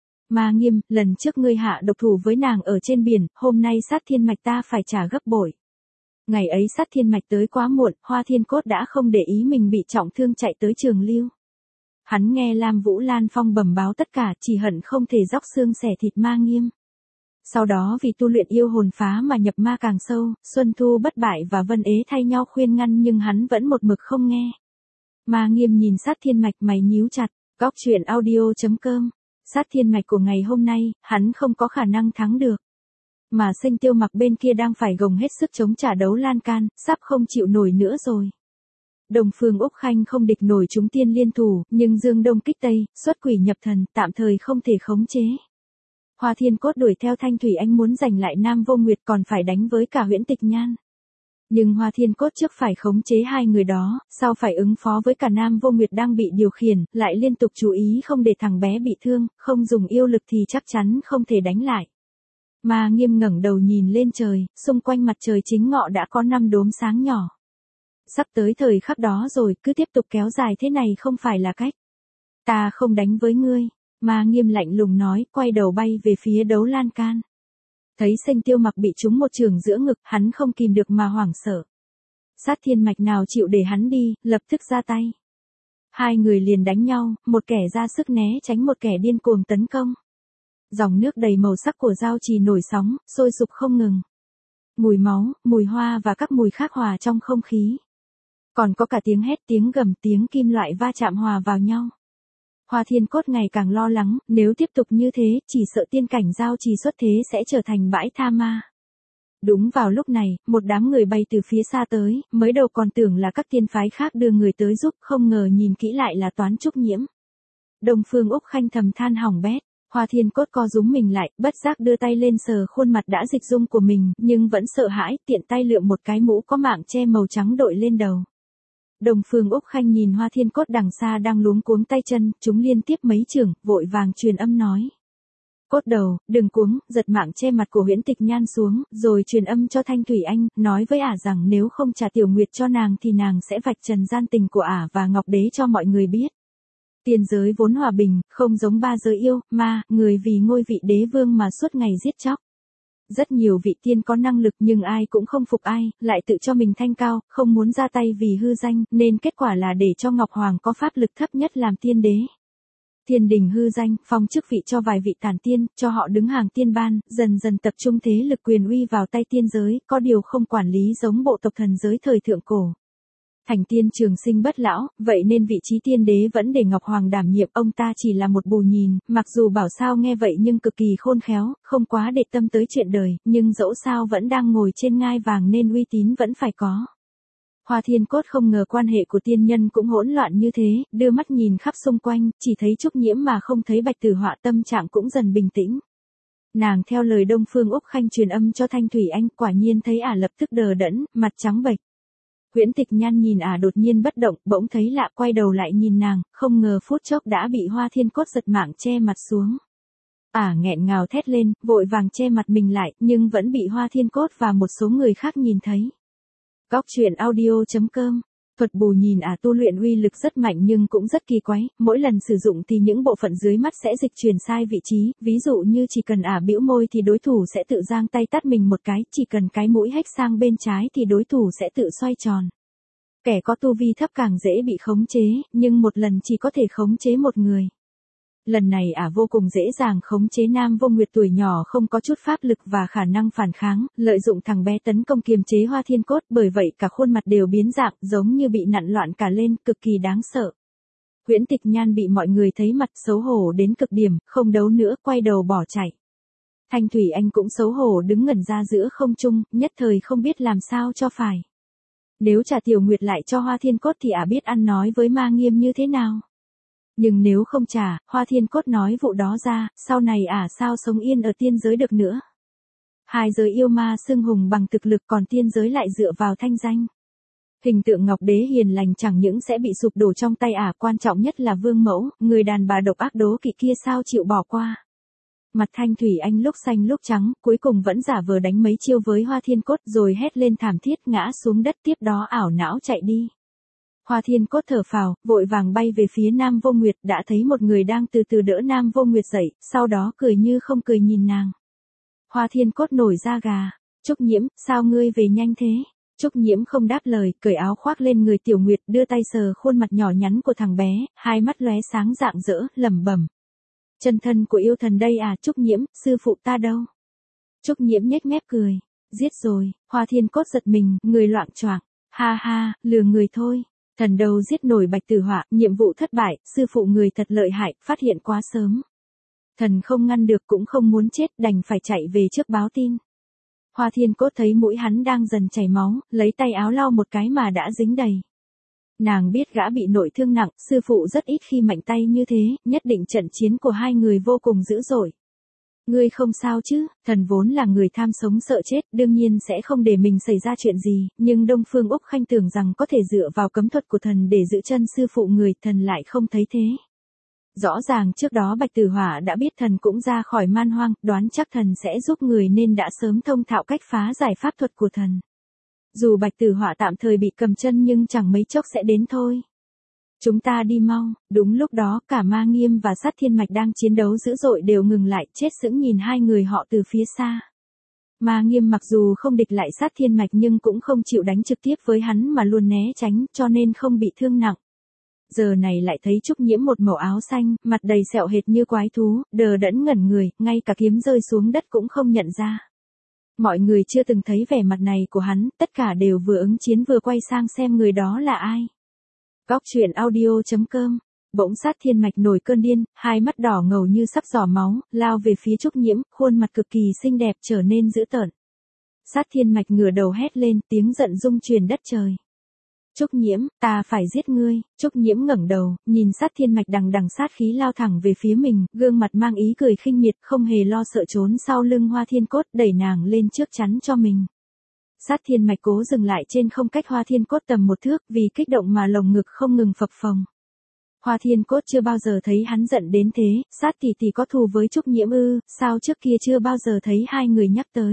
Ma Nghiêm, lần trước ngươi hạ độc thủ với nàng ở trên biển, hôm nay Sát Thiên Mạch ta phải trả gấp bội. Ngày ấy Sát Thiên Mạch tới quá muộn, Hoa Thiên Cốt đã không để ý mình bị trọng thương chạy tới Trường Lưu. Hắn nghe Lam Vũ Lan Phong bẩm báo tất cả, chỉ hận không thể róc xương xẻ thịt Ma Nghiêm. Sau đó vì tu luyện yêu hồn phá mà nhập ma càng sâu, Xuân Thu Bất Bại và Vân Ế thay nhau khuyên ngăn nhưng hắn vẫn một mực không nghe. Ma Nghiêm nhìn Sát Thiên Mạch, mày nhíu chặt. Góc truyện audio chấm com. Sát Thiên Mạch của ngày hôm nay, hắn không có khả năng thắng được. Mà Sinh Tiêu Mặc bên kia đang phải gồng hết sức chống trả Đấu Lan Can, sắp không chịu nổi nữa rồi. Đông Phương Úc Khanh không địch nổi chúng tiên liên thủ, nhưng Dương Đông kích Tây, xuất quỷ nhập thần, tạm thời không thể khống chế. Hoa Thiên Cốt đuổi theo Thanh Thủy Anh muốn giành lại Nam Vô Nguyệt, còn phải đánh với cả Huyễn Tịch Nhan. Nhưng Hoa Thiên Cốt trước phải khống chế hai người đó, sau phải ứng phó với cả Nam Vô Nguyệt đang bị điều khiển, lại liên tục chú ý không để thằng bé bị thương, không dùng yêu lực thì chắc chắn không thể đánh lại. Ma Nghiêm ngẩng đầu nhìn lên trời, xung quanh mặt trời chính ngọ đã có năm đốm sáng nhỏ. Sắp tới thời khắc đó rồi, cứ tiếp tục kéo dài thế này không phải là cách. Ta không đánh với ngươi, Ma Nghiêm lạnh lùng nói, quay đầu bay về phía Đấu Lan Can. Thấy Sinh Tiêu Mặc bị trúng một chưởng giữa ngực, hắn không kìm được mà hoảng sợ. Sát Thiên Mạch nào chịu để hắn đi, lập tức ra tay. Hai người liền đánh nhau, một kẻ ra sức né tránh, một kẻ điên cuồng tấn công. Dòng nước đầy màu sắc của giao trì nổi sóng, sôi sục không ngừng. Mùi máu, mùi hoa và các mùi khác hòa trong không khí. Còn có cả tiếng hét, tiếng gầm, tiếng kim loại va chạm hòa vào nhau. Hoa Thiên Cốt ngày càng lo lắng, nếu tiếp tục như thế, chỉ sợ tiên cảnh giao trì xuất thế sẽ trở thành bãi tha ma. Đúng vào lúc này, một đám người bay từ phía xa tới, mới đầu còn tưởng là các tiên phái khác đưa người tới giúp, không ngờ nhìn kỹ lại là Toán Trúc Nhiễm. Đông Phương Úc Khanh thầm than hỏng bét, Hoa Thiên Cốt co rúm mình lại, bất giác đưa tay lên sờ khuôn mặt đã dịch dung của mình, nhưng vẫn sợ hãi, tiện tay lượm một cái mũ có mạng che màu trắng đội lên đầu. Đông Phương Úc Khanh nhìn Hoa Thiên Cốt đằng xa đang luống cuống tay chân, chúng liên tiếp mấy chưởng, vội vàng truyền âm nói. Cốt đầu, đừng cuống, giật mạng che mặt của Huyễn Tịch Nhan xuống, rồi truyền âm cho Thanh Thủy Anh, nói với ả rằng nếu không trả Tiểu Nguyệt cho nàng thì nàng sẽ vạch trần gian tình của ả và Ngọc Đế cho mọi người biết. Tiên giới vốn hòa bình, không giống ba giới yêu, ma, người vì ngôi vị đế vương mà suốt ngày giết chóc. Rất nhiều vị tiên có năng lực nhưng ai cũng không phục ai, lại tự cho mình thanh cao, không muốn ra tay vì hư danh, nên kết quả là để cho Ngọc Hoàng có pháp lực thấp nhất làm tiên đế. Thiên đình hư danh, phong chức vị cho vài vị tản tiên, cho họ đứng hàng tiên ban, dần dần tập trung thế lực quyền uy vào tay tiên giới, có điều không quản lý giống bộ tộc thần giới thời thượng cổ. Thành tiên trường sinh bất lão, vậy nên vị trí tiên đế vẫn để Ngọc Hoàng đảm nhiệm, ông ta chỉ là một bù nhìn, mặc dù bảo sao nghe vậy nhưng cực kỳ khôn khéo, không quá để tâm tới chuyện đời, nhưng dẫu sao vẫn đang ngồi trên ngai vàng nên uy tín vẫn phải có. Hoa Thiên Cốt không ngờ quan hệ của tiên nhân cũng hỗn loạn như thế, đưa mắt nhìn khắp xung quanh, chỉ thấy Trúc Nhiễm mà không thấy Bạch Tử Họa, tâm trạng cũng dần bình tĩnh. Nàng theo lời Đông Phương Úc Khanh truyền âm cho Thanh Thủy Anh, quả nhiên thấy ả lập tức đờ đẫn, mặt trắng bệch. Huyễn Tịch Nhan nhìn ả đột nhiên bất động, bỗng thấy lạ, quay đầu lại nhìn nàng, không ngờ phút chốc đã bị Hoa Thiên Cốt giật mạng che mặt xuống. Ả nghẹn ngào thét lên, vội vàng che mặt mình lại, nhưng vẫn bị Hoa Thiên Cốt và một số người khác nhìn thấy. Góc truyện audio chấm com. Thuật bù nhìn ả tu luyện uy lực rất mạnh nhưng cũng rất kỳ quái, mỗi lần sử dụng thì những bộ phận dưới mắt sẽ dịch chuyển sai vị trí, ví dụ như chỉ cần ả bĩu môi thì đối thủ sẽ tự giang tay tát mình một cái, chỉ cần cái mũi hách sang bên trái thì đối thủ sẽ tự xoay tròn. Kẻ có tu vi thấp càng dễ bị khống chế, nhưng một lần chỉ có thể khống chế một người. Lần này ả vô cùng dễ dàng khống chế Nam Vô Nguyệt tuổi nhỏ không có chút pháp lực và khả năng phản kháng, lợi dụng thằng bé tấn công kiềm chế Hoa Thiên Cốt, bởi vậy cả khuôn mặt đều biến dạng, giống như bị nặn loạn cả lên, cực kỳ đáng sợ. Huyễn Tịch Nhan bị mọi người thấy mặt xấu hổ đến cực điểm, không đấu nữa, quay đầu bỏ chạy. Thanh Thủy Anh cũng xấu hổ đứng ngẩn ra giữa không trung, nhất thời không biết làm sao cho phải. Nếu trả Tiểu Nguyệt lại cho Hoa Thiên Cốt thì ả biết ăn nói với Ma Nghiêm như thế nào. Nhưng nếu không trả, Hoa Thiên Cốt nói vụ đó ra, sau này ả sao sống yên ở tiên giới được nữa. Hai giới yêu ma xưng hùng bằng thực lực, còn tiên giới lại dựa vào thanh danh. Hình tượng Ngọc Đế hiền lành chẳng những sẽ bị sụp đổ trong tay ả, quan trọng nhất là Vương Mẫu, người đàn bà độc ác đố kỵ kia sao chịu bỏ qua. Mặt Thanh Thủy Anh lúc xanh lúc trắng, cuối cùng vẫn giả vờ đánh mấy chiêu với Hoa Thiên Cốt rồi hét lên thảm thiết ngã xuống đất, tiếp đó ảo não chạy đi. Hoa Thiên Cốt thở phào, vội vàng bay về phía Nam Vô Nguyệt, đã thấy một người đang từ từ đỡ Nam Vô Nguyệt dậy, sau đó cười như không cười nhìn nàng. Hoa Thiên Cốt nổi da gà, Trúc Nhiễm, sao ngươi về nhanh thế? Trúc Nhiễm không đáp lời, cởi áo khoác lên người Tiểu Nguyệt, đưa tay sờ khuôn mặt nhỏ nhắn của thằng bé, hai mắt lóe sáng rạng rỡ, lẩm bẩm. Chân thân của yêu thần đây à? Trúc Nhiễm, sư phụ ta đâu? Trúc Nhiễm nhếch mép cười, giết rồi. Hoa Thiên Cốt giật mình, người loạng choạng, ha ha, lừa người thôi. Thần đâu giết nổi Bạch Tử Họa, nhiệm vụ thất bại, sư phụ người thật lợi hại, phát hiện quá sớm. Thần không ngăn được cũng không muốn chết, đành phải chạy về trước báo tin. Hoa Thiên Cốt thấy mũi hắn đang dần chảy máu, lấy tay áo lau một cái mà đã dính đầy. Nàng biết gã bị nội thương nặng, sư phụ rất ít khi mạnh tay như thế, nhất định trận chiến của hai người vô cùng dữ dội. Ngươi không sao chứ? Thần vốn là người tham sống sợ chết, đương nhiên sẽ không để mình xảy ra chuyện gì, nhưng Đông Phương Úc Khanh tưởng rằng có thể dựa vào cấm thuật của thần để giữ chân sư phụ người, thần lại không thấy thế. Rõ ràng trước đó Bạch Tử Họa đã biết thần cũng ra khỏi man hoang, đoán chắc thần sẽ giúp người nên đã sớm thông thạo cách phá giải pháp thuật của thần. Dù Bạch Tử Họa tạm thời bị cầm chân nhưng chẳng mấy chốc sẽ đến thôi. Chúng ta đi mau. Đúng lúc đó cả Ma Nghiêm và Sát Thiên Mạch đang chiến đấu dữ dội đều ngừng lại, chết sững nhìn hai người họ từ phía xa. Ma Nghiêm mặc dù không địch lại Sát Thiên Mạch nhưng cũng không chịu đánh trực tiếp với hắn mà luôn né tránh, cho nên không bị thương nặng. Giờ này lại thấy Trúc Nhiễm một màu áo xanh, mặt đầy sẹo hệt như quái thú, đờ đẫn ngẩn người, ngay cả kiếm rơi xuống đất cũng không nhận ra. Mọi người chưa từng thấy vẻ mặt này của hắn, tất cả đều vừa ứng chiến vừa quay sang xem người đó là ai. Góc truyện audio chấm com. Bỗng Sát Thiên Mạch nổi cơn điên, hai mắt đỏ ngầu như sắp giỏ máu, lao về phía Trúc Nhiễm, khuôn mặt cực kỳ xinh đẹp trở nên dữ tợn. Sát Thiên Mạch ngửa đầu hét lên, tiếng giận rung truyền đất trời. Trúc Nhiễm, ta phải giết ngươi. Trúc Nhiễm ngẩng đầu, nhìn Sát Thiên Mạch đằng đằng sát khí lao thẳng về phía mình, gương mặt mang ý cười khinh miệt, không hề lo sợ trốn sau lưng Hoa Thiên Cốt, đẩy nàng lên trước chắn cho mình. Sát Thiên Mạch cố dừng lại trên không cách Hoa Thiên Cốt tầm một thước, vì kích động mà lồng ngực không ngừng phập phồng. Hoa Thiên Cốt chưa bao giờ thấy hắn giận đến thế, Sát tỷ tỷ có thù với Trúc Nhiễm ư, sao trước kia chưa bao giờ thấy hai người nhắc tới.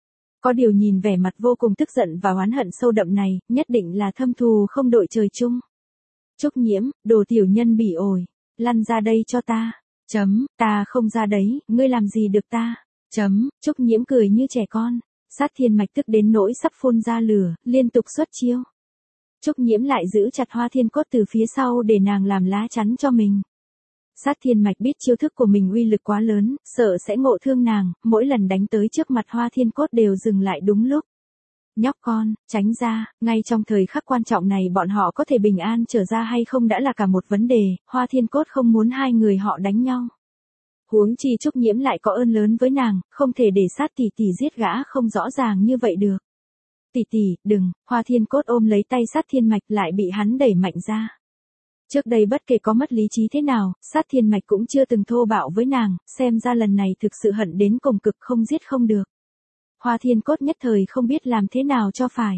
Có điều nhìn vẻ mặt vô cùng tức giận và oán hận sâu đậm này, nhất định là thâm thù không đội trời chung. Trúc Nhiễm, đồ tiểu nhân bỉ ổi, lăn ra đây cho ta. Chấm, ta không ra đấy, ngươi làm gì được ta. Chấm, Trúc Nhiễm cười như trẻ con. Sát Thiên Mạch tức đến nỗi sắp phun ra lửa, liên tục xuất chiêu. Trúc Nhiễm lại giữ chặt Hoa Thiên Cốt từ phía sau để nàng làm lá chắn cho mình. Sát Thiên Mạch biết chiêu thức của mình uy lực quá lớn, sợ sẽ ngộ thương nàng, mỗi lần đánh tới trước mặt Hoa Thiên Cốt đều dừng lại đúng lúc. Nhóc con, tránh ra, ngay trong thời khắc quan trọng này bọn họ có thể bình an trở ra hay không đã là cả một vấn đề, Hoa Thiên Cốt không muốn hai người họ đánh nhau. Huống chi Trúc Nhiễm lại có ơn lớn với nàng, không thể để Sát tỷ tỷ giết gã không rõ ràng như vậy được. Tỷ tỷ, đừng, Hoa Thiên Cốt ôm lấy tay Sát Thiên Mạch lại bị hắn đẩy mạnh ra. Trước đây bất kể có mất lý trí thế nào, Sát Thiên Mạch cũng chưa từng thô bạo với nàng, xem ra lần này thực sự hận đến cùng cực không giết không được. Hoa Thiên Cốt nhất thời không biết làm thế nào cho phải.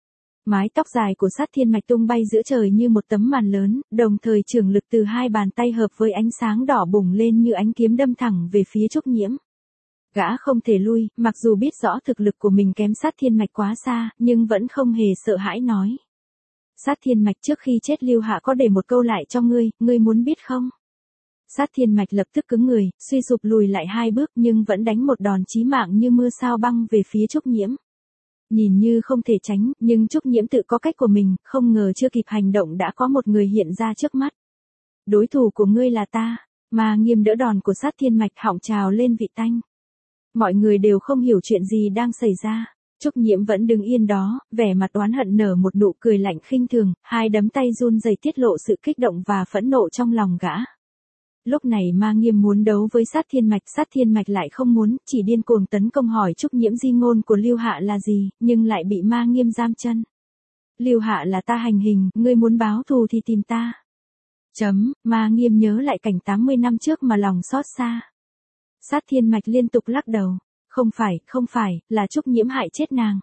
Mái tóc dài của Sát Thiên Mạch tung bay giữa trời như một tấm màn lớn, đồng thời trường lực từ hai bàn tay hợp với ánh sáng đỏ bùng lên như ánh kiếm đâm thẳng về phía Trúc Nhiễm. Gã không thể lui, mặc dù biết rõ thực lực của mình kém Sát Thiên Mạch quá xa, nhưng vẫn không hề sợ hãi nói. Sát Thiên Mạch trước khi chết Lưu Hạ có để một câu lại cho ngươi, ngươi muốn biết không? Sát Thiên Mạch lập tức cứng người, suy sụp lùi lại hai bước nhưng vẫn đánh một đòn chí mạng như mưa sao băng về phía Trúc Nhiễm. Nhìn như không thể tránh, nhưng Trúc Nhiễm tự có cách của mình, không ngờ chưa kịp hành động đã có một người hiện ra trước mắt. Đối thủ của ngươi là ta, mà Nghiêm đỡ đòn của Sát Thiên Mạch họng trào lên vị tanh. Mọi người đều không hiểu chuyện gì đang xảy ra. Trúc Nhiễm vẫn đứng yên đó, vẻ mặt oán hận nở một nụ cười lạnh khinh thường, hai đấm tay run rẩy tiết lộ sự kích động và phẫn nộ trong lòng gã. Lúc này Ma Nghiêm muốn đấu với Sát Thiên Mạch, Sát Thiên Mạch lại không muốn, chỉ điên cuồng tấn công hỏi Trúc Nhiễm di ngôn của Lưu Hạ là gì, nhưng lại bị Ma Nghiêm giam chân. Lưu Hạ là ta hành hình, ngươi muốn báo thù thì tìm ta. Chấm, Ma Nghiêm nhớ lại cảnh tám mươi năm trước mà lòng xót xa. Sát Thiên Mạch liên tục lắc đầu. Không phải, không phải, là Trúc Nhiễm hại chết nàng.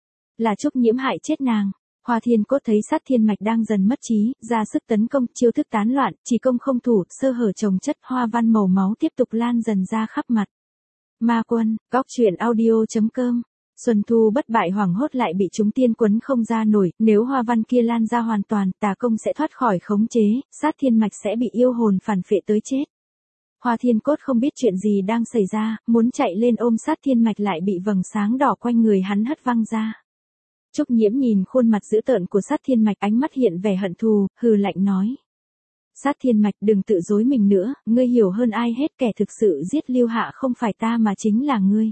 Là Trúc Nhiễm hại chết nàng. Hoa Thiên Cốt thấy Sát Thiên Mạch đang dần mất trí, ra sức tấn công, chiêu thức tán loạn, chỉ công không thủ, sơ hở chồng chất, hoa văn màu máu tiếp tục lan dần ra khắp mặt. Ma Quân, Góc Truyện Audio chấm com. Xuân Thu bất bại hoảng hốt lại bị chúng tiên quấn không ra nổi, nếu hoa văn kia lan ra hoàn toàn, tà công sẽ thoát khỏi khống chế, Sát Thiên Mạch sẽ bị yêu hồn phản phệ tới chết. Hoa Thiên Cốt không biết chuyện gì đang xảy ra, muốn chạy lên ôm Sát Thiên Mạch lại bị vầng sáng đỏ quanh người hắn hất văng ra. Trúc Nhiễm nhìn khuôn mặt dữ tợn của Sát Thiên Mạch, ánh mắt hiện vẻ hận thù, hừ lạnh nói. Sát Thiên Mạch, đừng tự dối mình nữa, ngươi hiểu hơn ai hết, kẻ thực sự giết Lưu Hạ không phải ta mà chính là ngươi.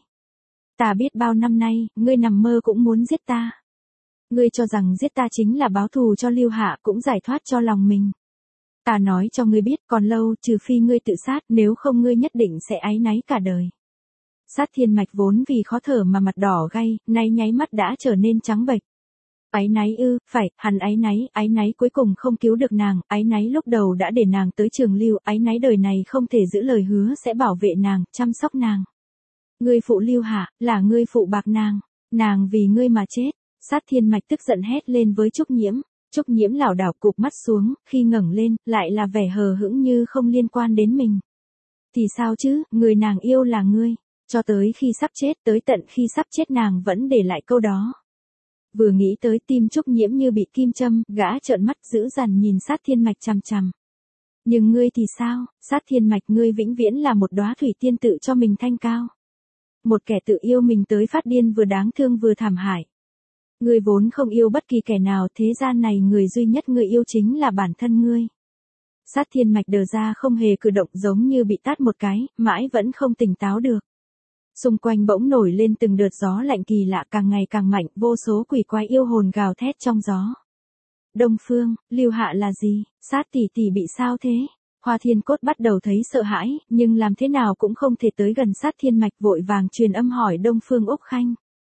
Ta biết bao năm nay, ngươi nằm mơ cũng muốn giết ta. Ngươi cho rằng giết ta chính là báo thù cho Lưu Hạ, cũng giải thoát cho lòng mình. Ta nói cho ngươi biết, còn lâu, trừ phi ngươi tự sát, nếu không ngươi nhất định sẽ áy náy cả đời. Sát Thiên Mạch vốn vì khó thở mà mặt đỏ gay, nay nháy mắt đã trở nên trắng bệch. Áy náy ư, phải, hắn áy náy, áy náy cuối cùng không cứu được nàng, áy náy lúc đầu đã để nàng tới Trường Lưu, áy náy đời này không thể giữ lời hứa sẽ bảo vệ nàng, chăm sóc nàng. Ngươi phụ Lưu Hạ, là ngươi phụ bạc nàng, nàng vì ngươi mà chết. Sát Thiên Mạch tức giận hét lên với Trúc Nhiễm. Trúc Nhiễm lảo đảo cụp mắt xuống, khi ngẩng lên, lại là vẻ hờ hững như không liên quan đến mình. Thì sao chứ, người nàng yêu là ngươi, cho tới khi sắp chết, tới tận khi sắp chết nàng vẫn để lại câu đó. Vừa nghĩ tới tim Trúc Nhiễm như bị kim châm, gã trợn mắt dữ dằn nhìn Sát Thiên Mạch chằm chằm. Nhưng ngươi thì sao, Sát Thiên Mạch, ngươi vĩnh viễn là một đóa thủy tiên tự cho mình thanh cao. Một kẻ tự yêu mình tới phát điên, vừa đáng thương vừa thảm hại. Ngươi vốn không yêu bất kỳ kẻ nào, thế gian này người duy nhất ngươi yêu chính là bản thân ngươi. Sát Thiên Mạch đờ ra không hề cử động, giống như bị tát một cái, mãi vẫn không tỉnh táo được. Xung quanh bỗng nổi lên từng đợt gió lạnh kỳ lạ càng ngày càng mạnh, vô số quỷ quái yêu hồn gào thét trong gió. Đông Phương, Lưu Hạ là gì, Sát tỷ tỷ bị sao thế? Hoa Thiên Cốt bắt đầu thấy sợ hãi, nhưng làm thế nào cũng không thể tới gần Sát Thiên Mạch, vội vàng truyền âm hỏi Đông Phương Úc Khanh.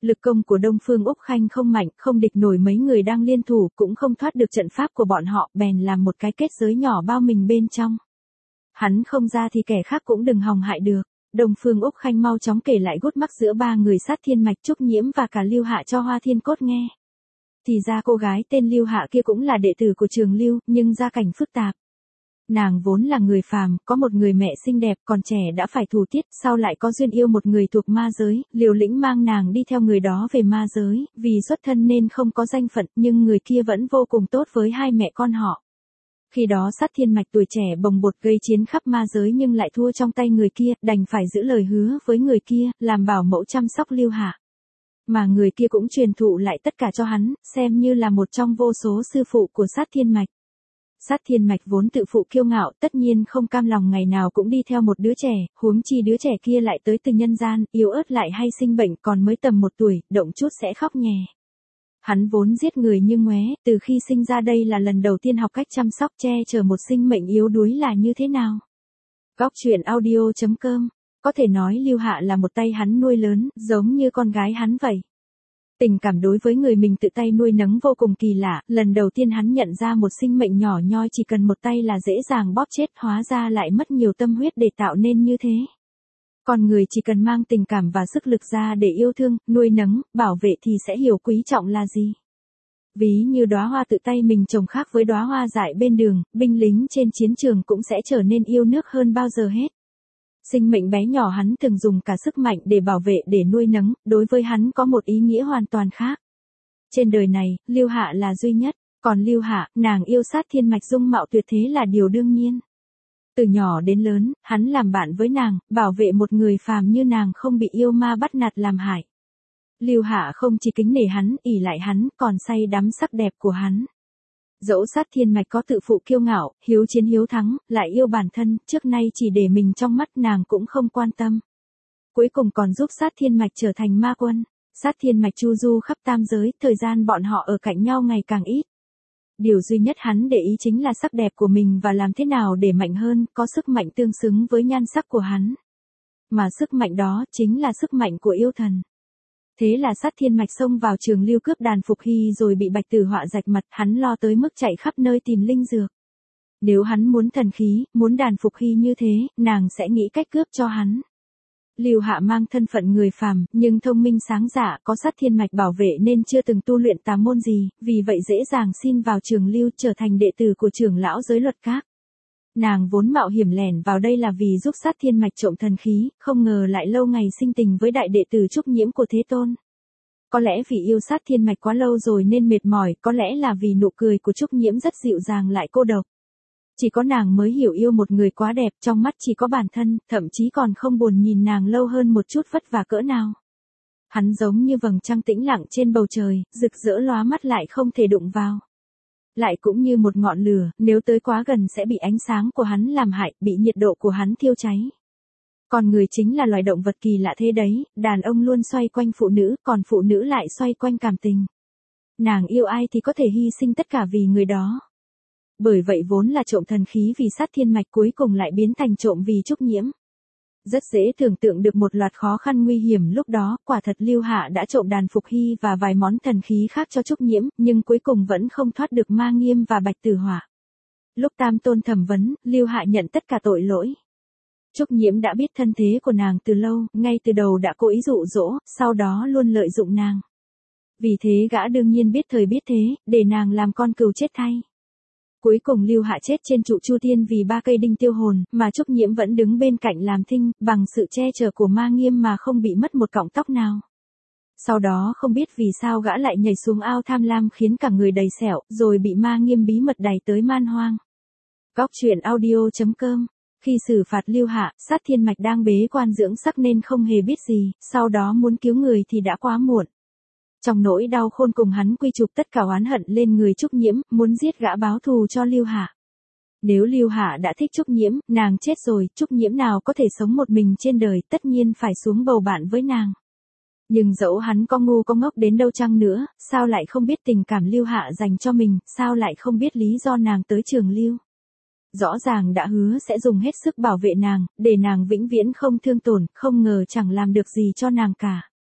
Lực công của Đông Phương Úc Khanh không mạnh, không địch nổi mấy người đang liên thủ, cũng không thoát được trận pháp của bọn họ, bèn làm một cái kết giới nhỏ bao mình bên trong. Hắn không ra thì kẻ khác cũng đừng hòng hại được. Đông Phương Úc Khanh mau chóng kể lại gút mắc giữa ba người Sát Thiên Mạch, Trúc Nhiễm và cả Lưu Hạ cho Hoa Thiên Cốt nghe. Thì ra cô gái tên Lưu Hạ kia cũng là đệ tử của Trường Lưu, nhưng gia cảnh phức tạp. Nàng vốn là người phàm, có một người mẹ xinh đẹp, còn trẻ đã phải thủ tiết, sau lại có duyên yêu một người thuộc ma giới, liều lĩnh mang nàng đi theo người đó về ma giới, vì xuất thân nên không có danh phận, nhưng người kia vẫn vô cùng tốt với hai mẹ con họ. Khi đó Sát Thiên Mạch tuổi trẻ bồng bột gây chiến khắp ma giới nhưng lại thua trong tay người kia, đành phải giữ lời hứa với người kia, làm bảo mẫu chăm sóc Lưu Hạ. Mà người kia cũng truyền thụ lại tất cả cho hắn, xem như là một trong vô số sư phụ của Sát Thiên Mạch. Sát Thiên Mạch vốn tự phụ kiêu ngạo, tất nhiên không cam lòng ngày nào cũng đi theo một đứa trẻ, huống chi đứa trẻ kia lại tới từ nhân gian, yếu ớt lại hay sinh bệnh, còn mới tầm một tuổi, động chút sẽ khóc nhè. Hắn vốn giết người như ngoé, từ khi sinh ra đây là lần đầu tiên học cách chăm sóc che chở một sinh mệnh yếu đuối là như thế nào. Góc truyện audio chấm com, có thể nói Lưu Hạ là một tay hắn nuôi lớn, giống như con gái hắn vậy. Tình cảm đối với người mình tự tay nuôi nấng vô cùng kỳ lạ, lần đầu tiên hắn nhận ra một sinh mệnh nhỏ nhoi chỉ cần một tay là dễ dàng bóp chết, hóa ra lại mất nhiều tâm huyết để tạo nên như thế. Còn người chỉ cần mang tình cảm và sức lực ra để yêu thương, nuôi nấng, bảo vệ thì sẽ hiểu quý trọng là gì. Ví như đóa hoa tự tay mình trồng khác với đóa hoa dại bên đường, binh lính trên chiến trường cũng sẽ trở nên yêu nước hơn bao giờ hết. Sinh mệnh bé nhỏ hắn từng dùng cả sức mạnh để bảo vệ, để nuôi nấng, đối với hắn có một ý nghĩa hoàn toàn khác. Trên đời này, Lưu Hạ là duy nhất, còn Lưu Hạ, nàng yêu Sát Thiên Mạch dung mạo tuyệt thế là điều đương nhiên. Từ nhỏ đến lớn, hắn làm bạn với nàng, bảo vệ một người phàm như nàng không bị yêu ma bắt nạt làm hại. Lưu Hạ không chỉ kính nể hắn, ỷ lại hắn, còn say đắm sắc đẹp của hắn. Dẫu Sát Thiên Mạch có tự phụ kiêu ngạo, hiếu chiến hiếu thắng, lại yêu bản thân, trước nay chỉ để mình trong mắt, nàng cũng không quan tâm. Cuối cùng còn giúp Sát Thiên Mạch trở thành ma quân. Sát Thiên Mạch chu du khắp tam giới, thời gian bọn họ ở cạnh nhau ngày càng ít. Điều duy nhất hắn để ý chính là sắc đẹp của mình và làm thế nào để mạnh hơn, có sức mạnh tương xứng với nhan sắc của hắn. Mà sức mạnh đó chính là sức mạnh của yêu thần. Thế là Sát Thiên Mạch xông vào Trường Lưu cướp đàn Phục Hy rồi bị Bạch Tử Họa rạch mặt, hắn lo tới mức chạy khắp nơi tìm linh dược. Nếu hắn muốn thần khí, muốn đàn Phục Hy như thế, nàng sẽ nghĩ cách cướp cho hắn. Lưu Hạ mang thân phận người phàm, nhưng thông minh sáng dạ, có Sát Thiên Mạch bảo vệ nên chưa từng tu luyện tà môn gì, vì vậy dễ dàng xin vào Trường Lưu, trở thành đệ tử của trưởng lão giới luật các. Nàng vốn mạo hiểm lẻn vào đây là vì giúp Sát Thiên Mạch trộm thần khí, không ngờ lại lâu ngày sinh tình với đại đệ tử Trúc Nhiễm của Thế Tôn. Có lẽ vì yêu Sát Thiên Mạch quá lâu rồi nên mệt mỏi, có lẽ là vì nụ cười của Trúc Nhiễm rất dịu dàng lại cô độc. Chỉ có nàng mới hiểu yêu một người quá đẹp, trong mắt chỉ có bản thân, thậm chí còn không buồn nhìn nàng lâu hơn một chút vất vả cỡ nào. Hắn giống như vầng trăng tĩnh lặng trên bầu trời, rực rỡ lóa mắt lại không thể đụng vào. Lại cũng như một ngọn lửa, nếu tới quá gần sẽ bị ánh sáng của hắn làm hại, bị nhiệt độ của hắn thiêu cháy. Còn người chính là loài động vật kỳ lạ thế đấy, đàn ông luôn xoay quanh phụ nữ, còn phụ nữ lại xoay quanh cảm tình. Nàng yêu ai thì có thể hy sinh tất cả vì người đó. Bởi vậy vốn là trộm thần khí vì Sát Thiên Mạch, cuối cùng lại biến thành trộm vì Trúc Nhiễm. Rất dễ tưởng tượng được một loạt khó khăn nguy hiểm lúc đó, quả thật Lưu Hạ đã trộm đàn Phục Hy và vài món thần khí khác cho Trúc Nhiễm, nhưng cuối cùng vẫn không thoát được Ma Nghiêm và Bạch Tử Họa. Lúc Tam Tôn thẩm vấn, Lưu Hạ nhận tất cả tội lỗi. Trúc Nhiễm đã biết thân thế của nàng từ lâu, ngay từ đầu đã cố ý dụ dỗ, sau đó luôn lợi dụng nàng. Vì thế gã đương nhiên biết thời biết thế, để nàng làm con cừu chết thay. Cuối cùng Lưu Hạ chết trên trụ Chu Thiên vì ba cây đinh tiêu hồn, mà Trúc Nhiễm vẫn đứng bên cạnh làm thinh, bằng sự che chở của Ma Nghiêm mà không bị mất một cọng tóc nào. Sau đó không biết vì sao gã lại nhảy xuống ao tham lam khiến cả người đầy sẹo, rồi bị Ma Nghiêm bí mật đày tới man hoang. Góc truyện audio chấm com. Khi xử phạt Lưu Hạ, Sát Thiên Mạch đang bế quan dưỡng sắc nên không hề biết gì, sau đó muốn cứu người thì đã quá muộn. Trong nỗi đau khôn cùng hắn quy chụp tất cả oán hận lên người Trúc Nhiễm, muốn giết gã báo thù cho Lưu Hạ. Nếu Lưu Hạ đã thích Trúc Nhiễm, nàng chết rồi, Trúc Nhiễm nào có thể sống một mình trên đời, tất nhiên phải xuống bầu bạn với nàng. Nhưng dẫu hắn có ngu có ngốc đến đâu chăng nữa, sao lại không biết tình cảm Lưu Hạ dành cho mình, sao lại không biết lý do nàng tới Trường Lưu. Rõ ràng đã hứa sẽ dùng hết sức bảo vệ nàng, để nàng vĩnh viễn không thương tổn, không ngờ chẳng làm được gì cho nàng cả.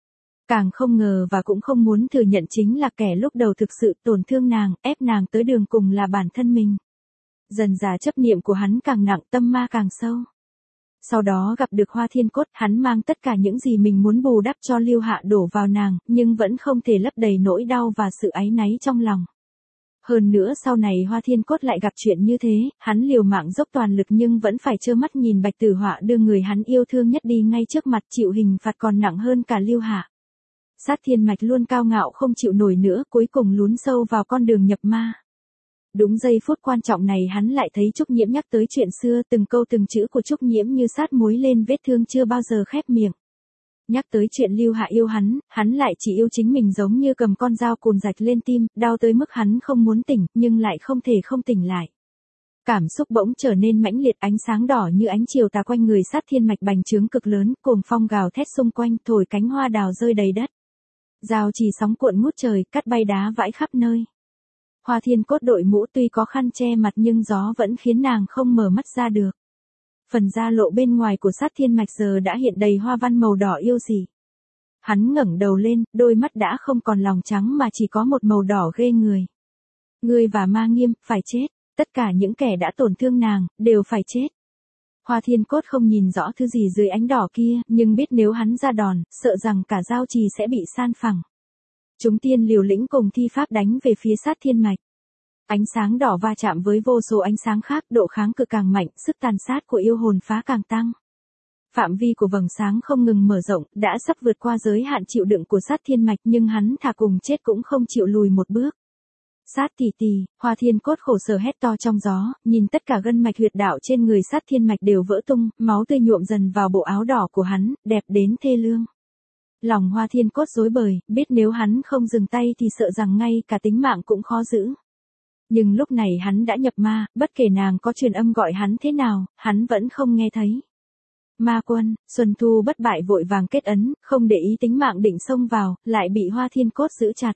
Càng không ngờ và cũng không muốn thừa nhận chính là kẻ lúc đầu thực sự tổn thương nàng, ép nàng tới đường cùng là bản thân mình. Dần dà chấp niệm của hắn càng nặng, tâm ma càng sâu. Sau đó gặp được Hoa Thiên Cốt, hắn mang tất cả những gì mình muốn bù đắp cho Lưu Hạ đổ vào nàng, nhưng vẫn không thể lấp đầy nỗi đau và sự áy náy trong lòng. Hơn nữa sau này Hoa Thiên Cốt lại gặp chuyện như thế, hắn liều mạng dốc toàn lực nhưng vẫn phải trơ mắt nhìn Bạch Tử Họa đưa người hắn yêu thương nhất đi ngay trước mặt, chịu hình phạt còn nặng hơn cả Lưu Hạ. Sát Thiên Mạch luôn cao ngạo không chịu nổi nữa, cuối cùng lún sâu vào con đường nhập ma. Đúng giây phút quan trọng này hắn lại thấy Trúc Nhiễm nhắc tới chuyện xưa, từng câu từng chữ của Trúc Nhiễm như sát muối lên vết thương chưa bao giờ khép miệng. Nhắc tới chuyện Lưu Hạ yêu hắn, hắn lại chỉ yêu chính mình giống như cầm con dao cùn rạch lên tim, đau tới mức hắn không muốn tỉnh, nhưng lại không thể không tỉnh lại. Cảm xúc bỗng trở nên mãnh liệt, ánh sáng đỏ như ánh chiều tà quanh người Sát Thiên Mạch bành trướng cực lớn, cuồng phong gào thét xung quanh, thổi cánh hoa đào rơi đầy đất. Dao chỉ sóng cuộn ngút trời, cắt bay đá vãi khắp nơi. Hoa Thiên Cốt đội mũ tuy có khăn che mặt nhưng gió vẫn khiến nàng không mở mắt ra được. Phần da lộ bên ngoài của Sát Thiên Mạch giờ đã hiện đầy hoa văn màu đỏ yêu dị. Hắn ngẩng đầu lên, đôi mắt đã không còn lòng trắng mà chỉ có một màu đỏ ghê người. Ngươi và Ma Nghiêm, phải chết, tất cả những kẻ đã tổn thương nàng, đều phải chết. Hoa Thiên Cốt không nhìn rõ thứ gì dưới ánh đỏ kia, nhưng biết nếu hắn ra đòn, sợ rằng cả giao trì sẽ bị san phẳng. Chúng tiên liều lĩnh cùng thi pháp đánh về phía Sát Thiên Mạch. Ánh sáng đỏ va chạm với vô số ánh sáng khác, độ kháng cự càng mạnh, sức tàn sát của yêu hồn phá càng tăng. Phạm vi của vầng sáng không ngừng mở rộng, đã sắp vượt qua giới hạn chịu đựng của Sát Thiên Mạch nhưng hắn thà cùng chết cũng không chịu lùi một bước. Sát tỷ tỷ, Hoa Thiên Cốt khổ sở hét to trong gió, nhìn tất cả gân mạch huyệt đạo trên người Sát Thiên Mạch đều vỡ tung, máu tươi nhuộm dần vào bộ áo đỏ của hắn, đẹp đến thê lương. Lòng Hoa Thiên Cốt rối bời, biết nếu hắn không dừng tay thì sợ rằng ngay cả tính mạng cũng khó giữ. Nhưng lúc này hắn đã nhập ma, bất kể nàng có truyền âm gọi hắn thế nào, hắn vẫn không nghe thấy. Ma quân, Xuân Thu bất bại vội vàng kết ấn, không để ý tính mạng định xông vào, lại bị Hoa Thiên Cốt giữ chặt.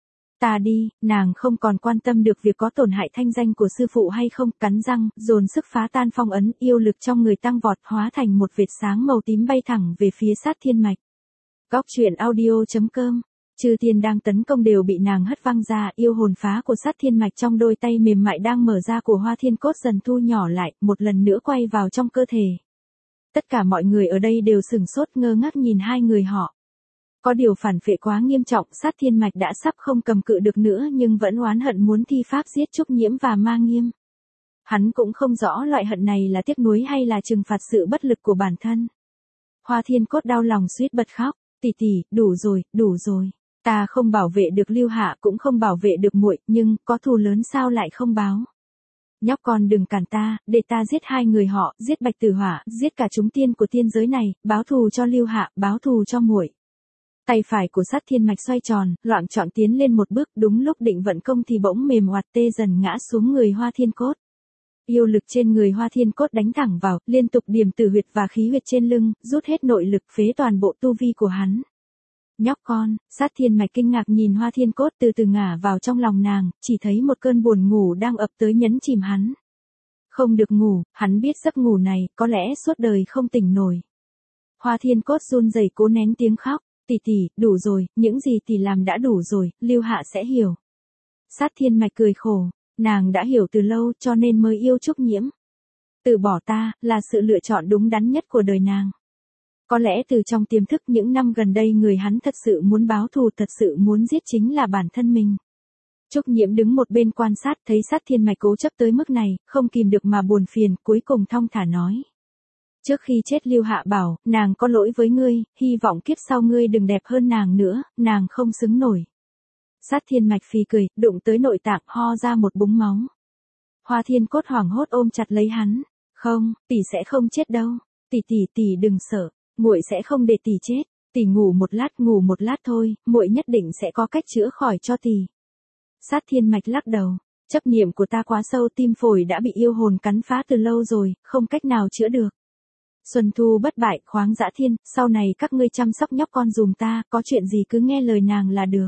Ta đi, nàng không còn quan tâm được việc có tổn hại thanh danh của sư phụ hay không, cắn răng, dồn sức phá tan phong ấn, yêu lực trong người tăng vọt hóa thành một vệt sáng màu tím bay thẳng về phía Sát Thiên Mạch. Góc truyện audio chấm com. Chư tiên đang tấn công đều bị nàng hất văng ra, yêu hồn phá của Sát Thiên Mạch trong đôi tay mềm mại đang mở ra của Hoa Thiên Cốt dần thu nhỏ lại, một lần nữa quay vào trong cơ thể. Tất cả mọi người ở đây đều sửng sốt ngơ ngác nhìn hai người họ. Có điều phản phệ quá nghiêm trọng, Sát Thiên Mạch đã sắp không cầm cự được nữa nhưng vẫn oán hận muốn thi pháp giết Trúc Nhiễm và Ma Nghiêm. Hắn cũng không rõ loại hận này là tiếc nuối hay là trừng phạt sự bất lực của bản thân. Hoa Thiên Cốt đau lòng suýt bật khóc, tỷ tỷ, đủ rồi, đủ rồi. Ta không bảo vệ được Lưu Hạ cũng không bảo vệ được muội, nhưng có thù lớn sao lại không báo. Nhóc con đừng cản ta, để ta giết hai người họ, giết Bạch Tử Họa, giết cả chúng tiên của tiên giới này, báo thù cho Lưu Hạ, báo thù cho muội. Tay phải của Sát Thiên Mạch xoay tròn, loạng choạng tiến lên một bước, đúng lúc định vận công thì bỗng mềm oặt tê dần ngã xuống người Hoa Thiên Cốt. Yêu lực trên người Hoa Thiên Cốt đánh thẳng vào, liên tục điểm tử huyệt và khí huyệt trên lưng, rút hết nội lực phế toàn bộ tu vi của hắn. Nhóc con, Sát Thiên Mạch kinh ngạc nhìn Hoa Thiên Cốt từ từ ngả vào trong lòng nàng, chỉ thấy một cơn buồn ngủ đang ập tới nhấn chìm hắn. Không được ngủ, hắn biết giấc ngủ này, có lẽ suốt đời không tỉnh nổi. Hoa Thiên Cốt run rẩy cố nén tiếng khóc, tỷ tỷ, đủ rồi, những gì tỷ làm đã đủ rồi, Lưu Hạ sẽ hiểu. Sát Thiên Mạch cười khổ, nàng đã hiểu từ lâu cho nên mới yêu Trúc Nhiễm. Từ bỏ ta, là sự lựa chọn đúng đắn nhất của đời nàng. Có lẽ từ trong tiềm thức những năm gần đây người hắn thật sự muốn báo thù, thật sự muốn giết chính là bản thân mình. Trúc Nhiễm đứng một bên quan sát thấy Sát Thiên Mạch cố chấp tới mức này, không kìm được mà buồn phiền, cuối cùng thong thả nói. Trước khi chết Lưu Hạ bảo, nàng có lỗi với ngươi, hy vọng kiếp sau ngươi đừng đẹp hơn nàng nữa, nàng không xứng nổi. Sát Thiên Mạch phì cười, đụng tới nội tạng, ho ra một búng máu. Hoa Thiên Cốt hoảng hốt ôm chặt lấy hắn, không, tỷ sẽ không chết đâu, tỷ tỷ tỷ đừng sợ. Muội sẽ không để tỷ chết, tỷ ngủ một lát, ngủ một lát thôi, muội nhất định sẽ có cách chữa khỏi cho tỷ. Sát Thiên Mạch lắc đầu, chấp niệm của ta quá sâu, tim phổi đã bị yêu hồn cắn phá từ lâu rồi, không cách nào chữa được. Xuân Thu bất bại, khoáng dã thiên, sau này các ngươi chăm sóc nhóc con dùm ta, có chuyện gì cứ nghe lời nàng là được.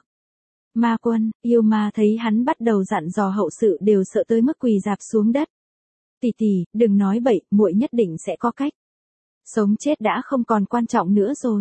Ma quân, yêu ma thấy hắn bắt đầu dặn dò hậu sự đều sợ tới mức quỳ rạp xuống đất. Tỷ tỷ, đừng nói bậy, muội nhất định sẽ có cách. Sống chết đã không còn quan trọng nữa rồi.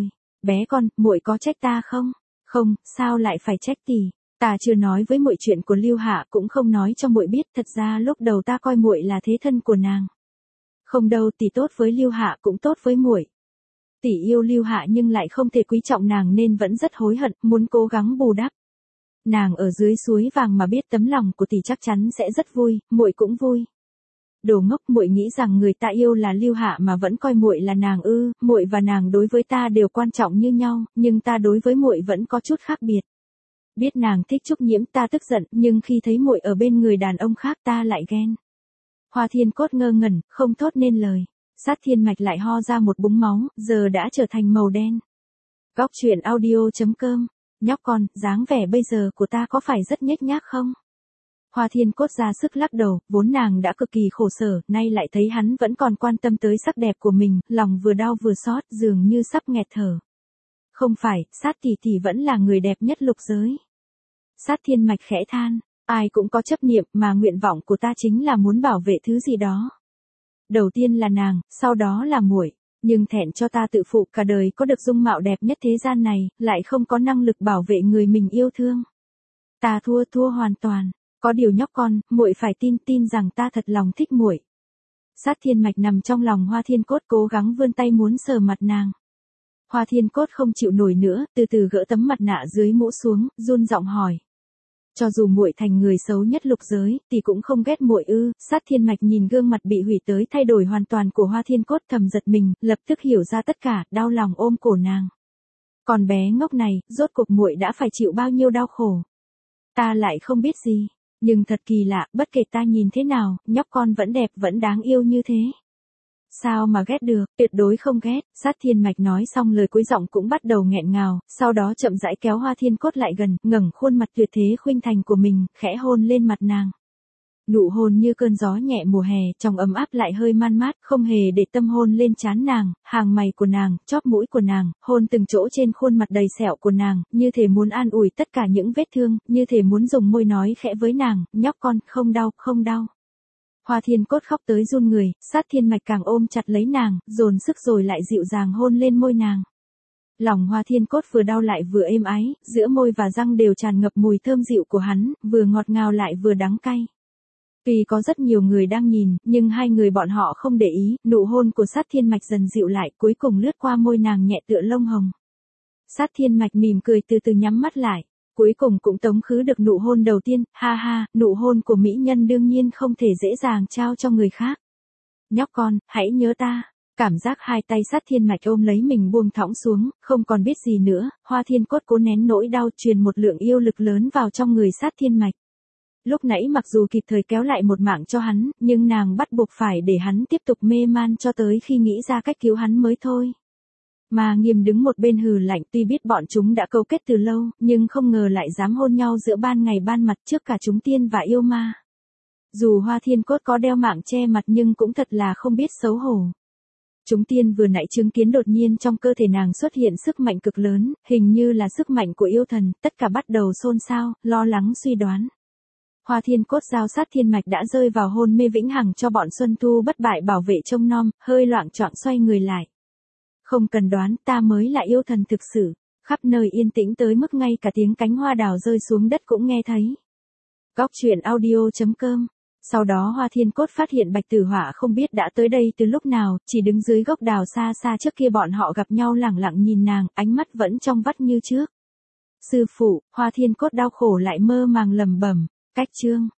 bé con, muội có trách ta không? Không, sao lại phải trách tỷ? Ta chưa nói với muội chuyện của Lưu Hạ, cũng không nói cho muội biết, thật ra lúc đầu ta coi muội là thế thân của nàng. Không đâu, tỷ tốt với Lưu Hạ cũng tốt với muội. Tỷ yêu Lưu Hạ nhưng lại không thể quý trọng nàng nên vẫn rất hối hận, muốn cố gắng bù đắp. Nàng ở dưới suối vàng mà biết tấm lòng của tỷ chắc chắn sẽ rất vui, muội cũng vui. Đồ ngốc, muội nghĩ rằng người ta yêu là Lưu Hạ mà vẫn coi muội là nàng ư? Muội và nàng đối với ta đều quan trọng như nhau, nhưng ta đối với muội vẫn có chút khác biệt. Biết nàng thích Trúc Nhiễm ta tức giận, nhưng khi thấy muội ở bên người đàn ông khác ta lại ghen. Hoa Thiên Cốt ngơ ngẩn, không thốt nên lời. Sát Thiên Mạch lại ho ra một búng máu, giờ đã trở thành màu đen. Góc truyện audio chấm com. Nhóc con, dáng vẻ bây giờ của ta có phải rất nhếch nhác không? Hoa Thiên Cốt ra sức lắc đầu, vốn nàng đã cực kỳ khổ sở, nay lại thấy hắn vẫn còn quan tâm tới sắc đẹp của mình, lòng vừa đau vừa xót, dường như sắp nghẹt thở. Không phải, Sát tỷ tỷ vẫn là người đẹp nhất lục giới. Sát Thiên Mạch khẽ than, ai cũng có chấp niệm, mà nguyện vọng của ta chính là muốn bảo vệ thứ gì đó. Đầu tiên là nàng, sau đó là muội, nhưng thẹn cho ta tự phụ cả đời có được dung mạo đẹp nhất thế gian này, lại không có năng lực bảo vệ người mình yêu thương. Ta thua thua hoàn toàn. Có điều nhóc con, muội phải tin tin rằng ta thật lòng thích muội. Sát Thiên Mạch nằm trong lòng Hoa Thiên Cốt cố gắng vươn tay muốn sờ mặt nàng. Hoa Thiên Cốt không chịu nổi nữa, từ từ gỡ tấm mặt nạ dưới mũ xuống, run giọng hỏi. Cho dù muội thành người xấu nhất lục giới, thì cũng không ghét muội ư? Sát Thiên Mạch nhìn gương mặt bị hủy tới thay đổi hoàn toàn của Hoa Thiên Cốt thầm giật mình, lập tức hiểu ra tất cả, đau lòng ôm cổ nàng. Còn bé ngốc này, rốt cuộc muội đã phải chịu bao nhiêu đau khổ. Ta lại không biết gì. Nhưng thật kỳ lạ, bất kể ta nhìn thế nào, nhóc con vẫn đẹp vẫn đáng yêu như thế. Sao mà ghét được, tuyệt đối không ghét. Sát Thiên Mạch nói xong lời cuối giọng cũng bắt đầu nghẹn ngào, sau đó chậm rãi kéo Hoa Thiên Cốt lại gần, ngẩng khuôn mặt tuyệt thế khuynh thành của mình, khẽ hôn lên mặt nàng. Nụ hôn như cơn gió nhẹ mùa hè, trong ấm áp lại hơi man mát, không hề để tâm hôn lên trán nàng, hàng mày của nàng, chóp mũi của nàng, hôn từng chỗ trên khuôn mặt đầy sẹo của nàng, như thể muốn an ủi tất cả những vết thương, như thể muốn dùng môi nói khẽ với nàng, nhóc con, không đau, không đau. Hoa Thiên Cốt khóc tới run người, Sát Thiên Mạch càng ôm chặt lấy nàng, dồn sức rồi lại dịu dàng hôn lên môi nàng. Lòng Hoa Thiên Cốt vừa đau lại vừa êm ái, giữa môi và răng đều tràn ngập mùi thơm dịu của hắn, vừa ngọt ngào lại vừa đắng cay. Tuy có rất nhiều người đang nhìn, nhưng hai người bọn họ không để ý, nụ hôn của Sát Thiên Mạch dần dịu lại, cuối cùng lướt qua môi nàng nhẹ tựa lông hồng. Sát Thiên Mạch mỉm cười từ từ nhắm mắt lại, cuối cùng cũng tống khứ được nụ hôn đầu tiên, ha ha, nụ hôn của mỹ nhân đương nhiên không thể dễ dàng trao cho người khác. Nhóc con, hãy nhớ ta. Cảm giác hai tay Sát Thiên Mạch ôm lấy mình buông thõng xuống, không còn biết gì nữa, Hoa Thiên Cốt cố nén nỗi đau truyền một lượng yêu lực lớn vào trong người Sát Thiên Mạch. Lúc nãy mặc dù kịp thời kéo lại một mạng cho hắn, nhưng nàng bắt buộc phải để hắn tiếp tục mê man cho tới khi nghĩ ra cách cứu hắn mới thôi. Mà Nghiêm đứng một bên hừ lạnh, tuy biết bọn chúng đã câu kết từ lâu, nhưng không ngờ lại dám hôn nhau giữa ban ngày ban mặt trước cả chúng tiên và yêu ma. Dù Hoa Thiên Cốt có đeo mạng che mặt nhưng cũng thật là không biết xấu hổ. Chúng tiên vừa nãy chứng kiến đột nhiên trong cơ thể nàng xuất hiện sức mạnh cực lớn, hình như là sức mạnh của yêu thần, tất cả bắt đầu xôn xao, lo lắng suy đoán. Hoa Thiên Cốt giao Sát Thiên Mạch đã rơi vào hôn mê vĩnh hằng cho bọn Xuân Thu bất bại bảo vệ trông nom, hơi loạng choạng xoay người lại. Không cần đoán, ta mới là yêu thần thực sự. Khắp nơi yên tĩnh tới mức ngay cả tiếng cánh hoa đào rơi xuống đất cũng nghe thấy. Góc truyện audio chấm com. Sau đó Hoa Thiên Cốt phát hiện Bạch Tử Họa không biết đã tới đây từ lúc nào, chỉ đứng dưới gốc đào xa xa trước kia bọn họ gặp nhau lẳng lặng nhìn nàng, ánh mắt vẫn trong vắt như trước. Sư phụ, Hoa Thiên Cốt đau khổ lại mơ màng lẩm bẩm, cách chương.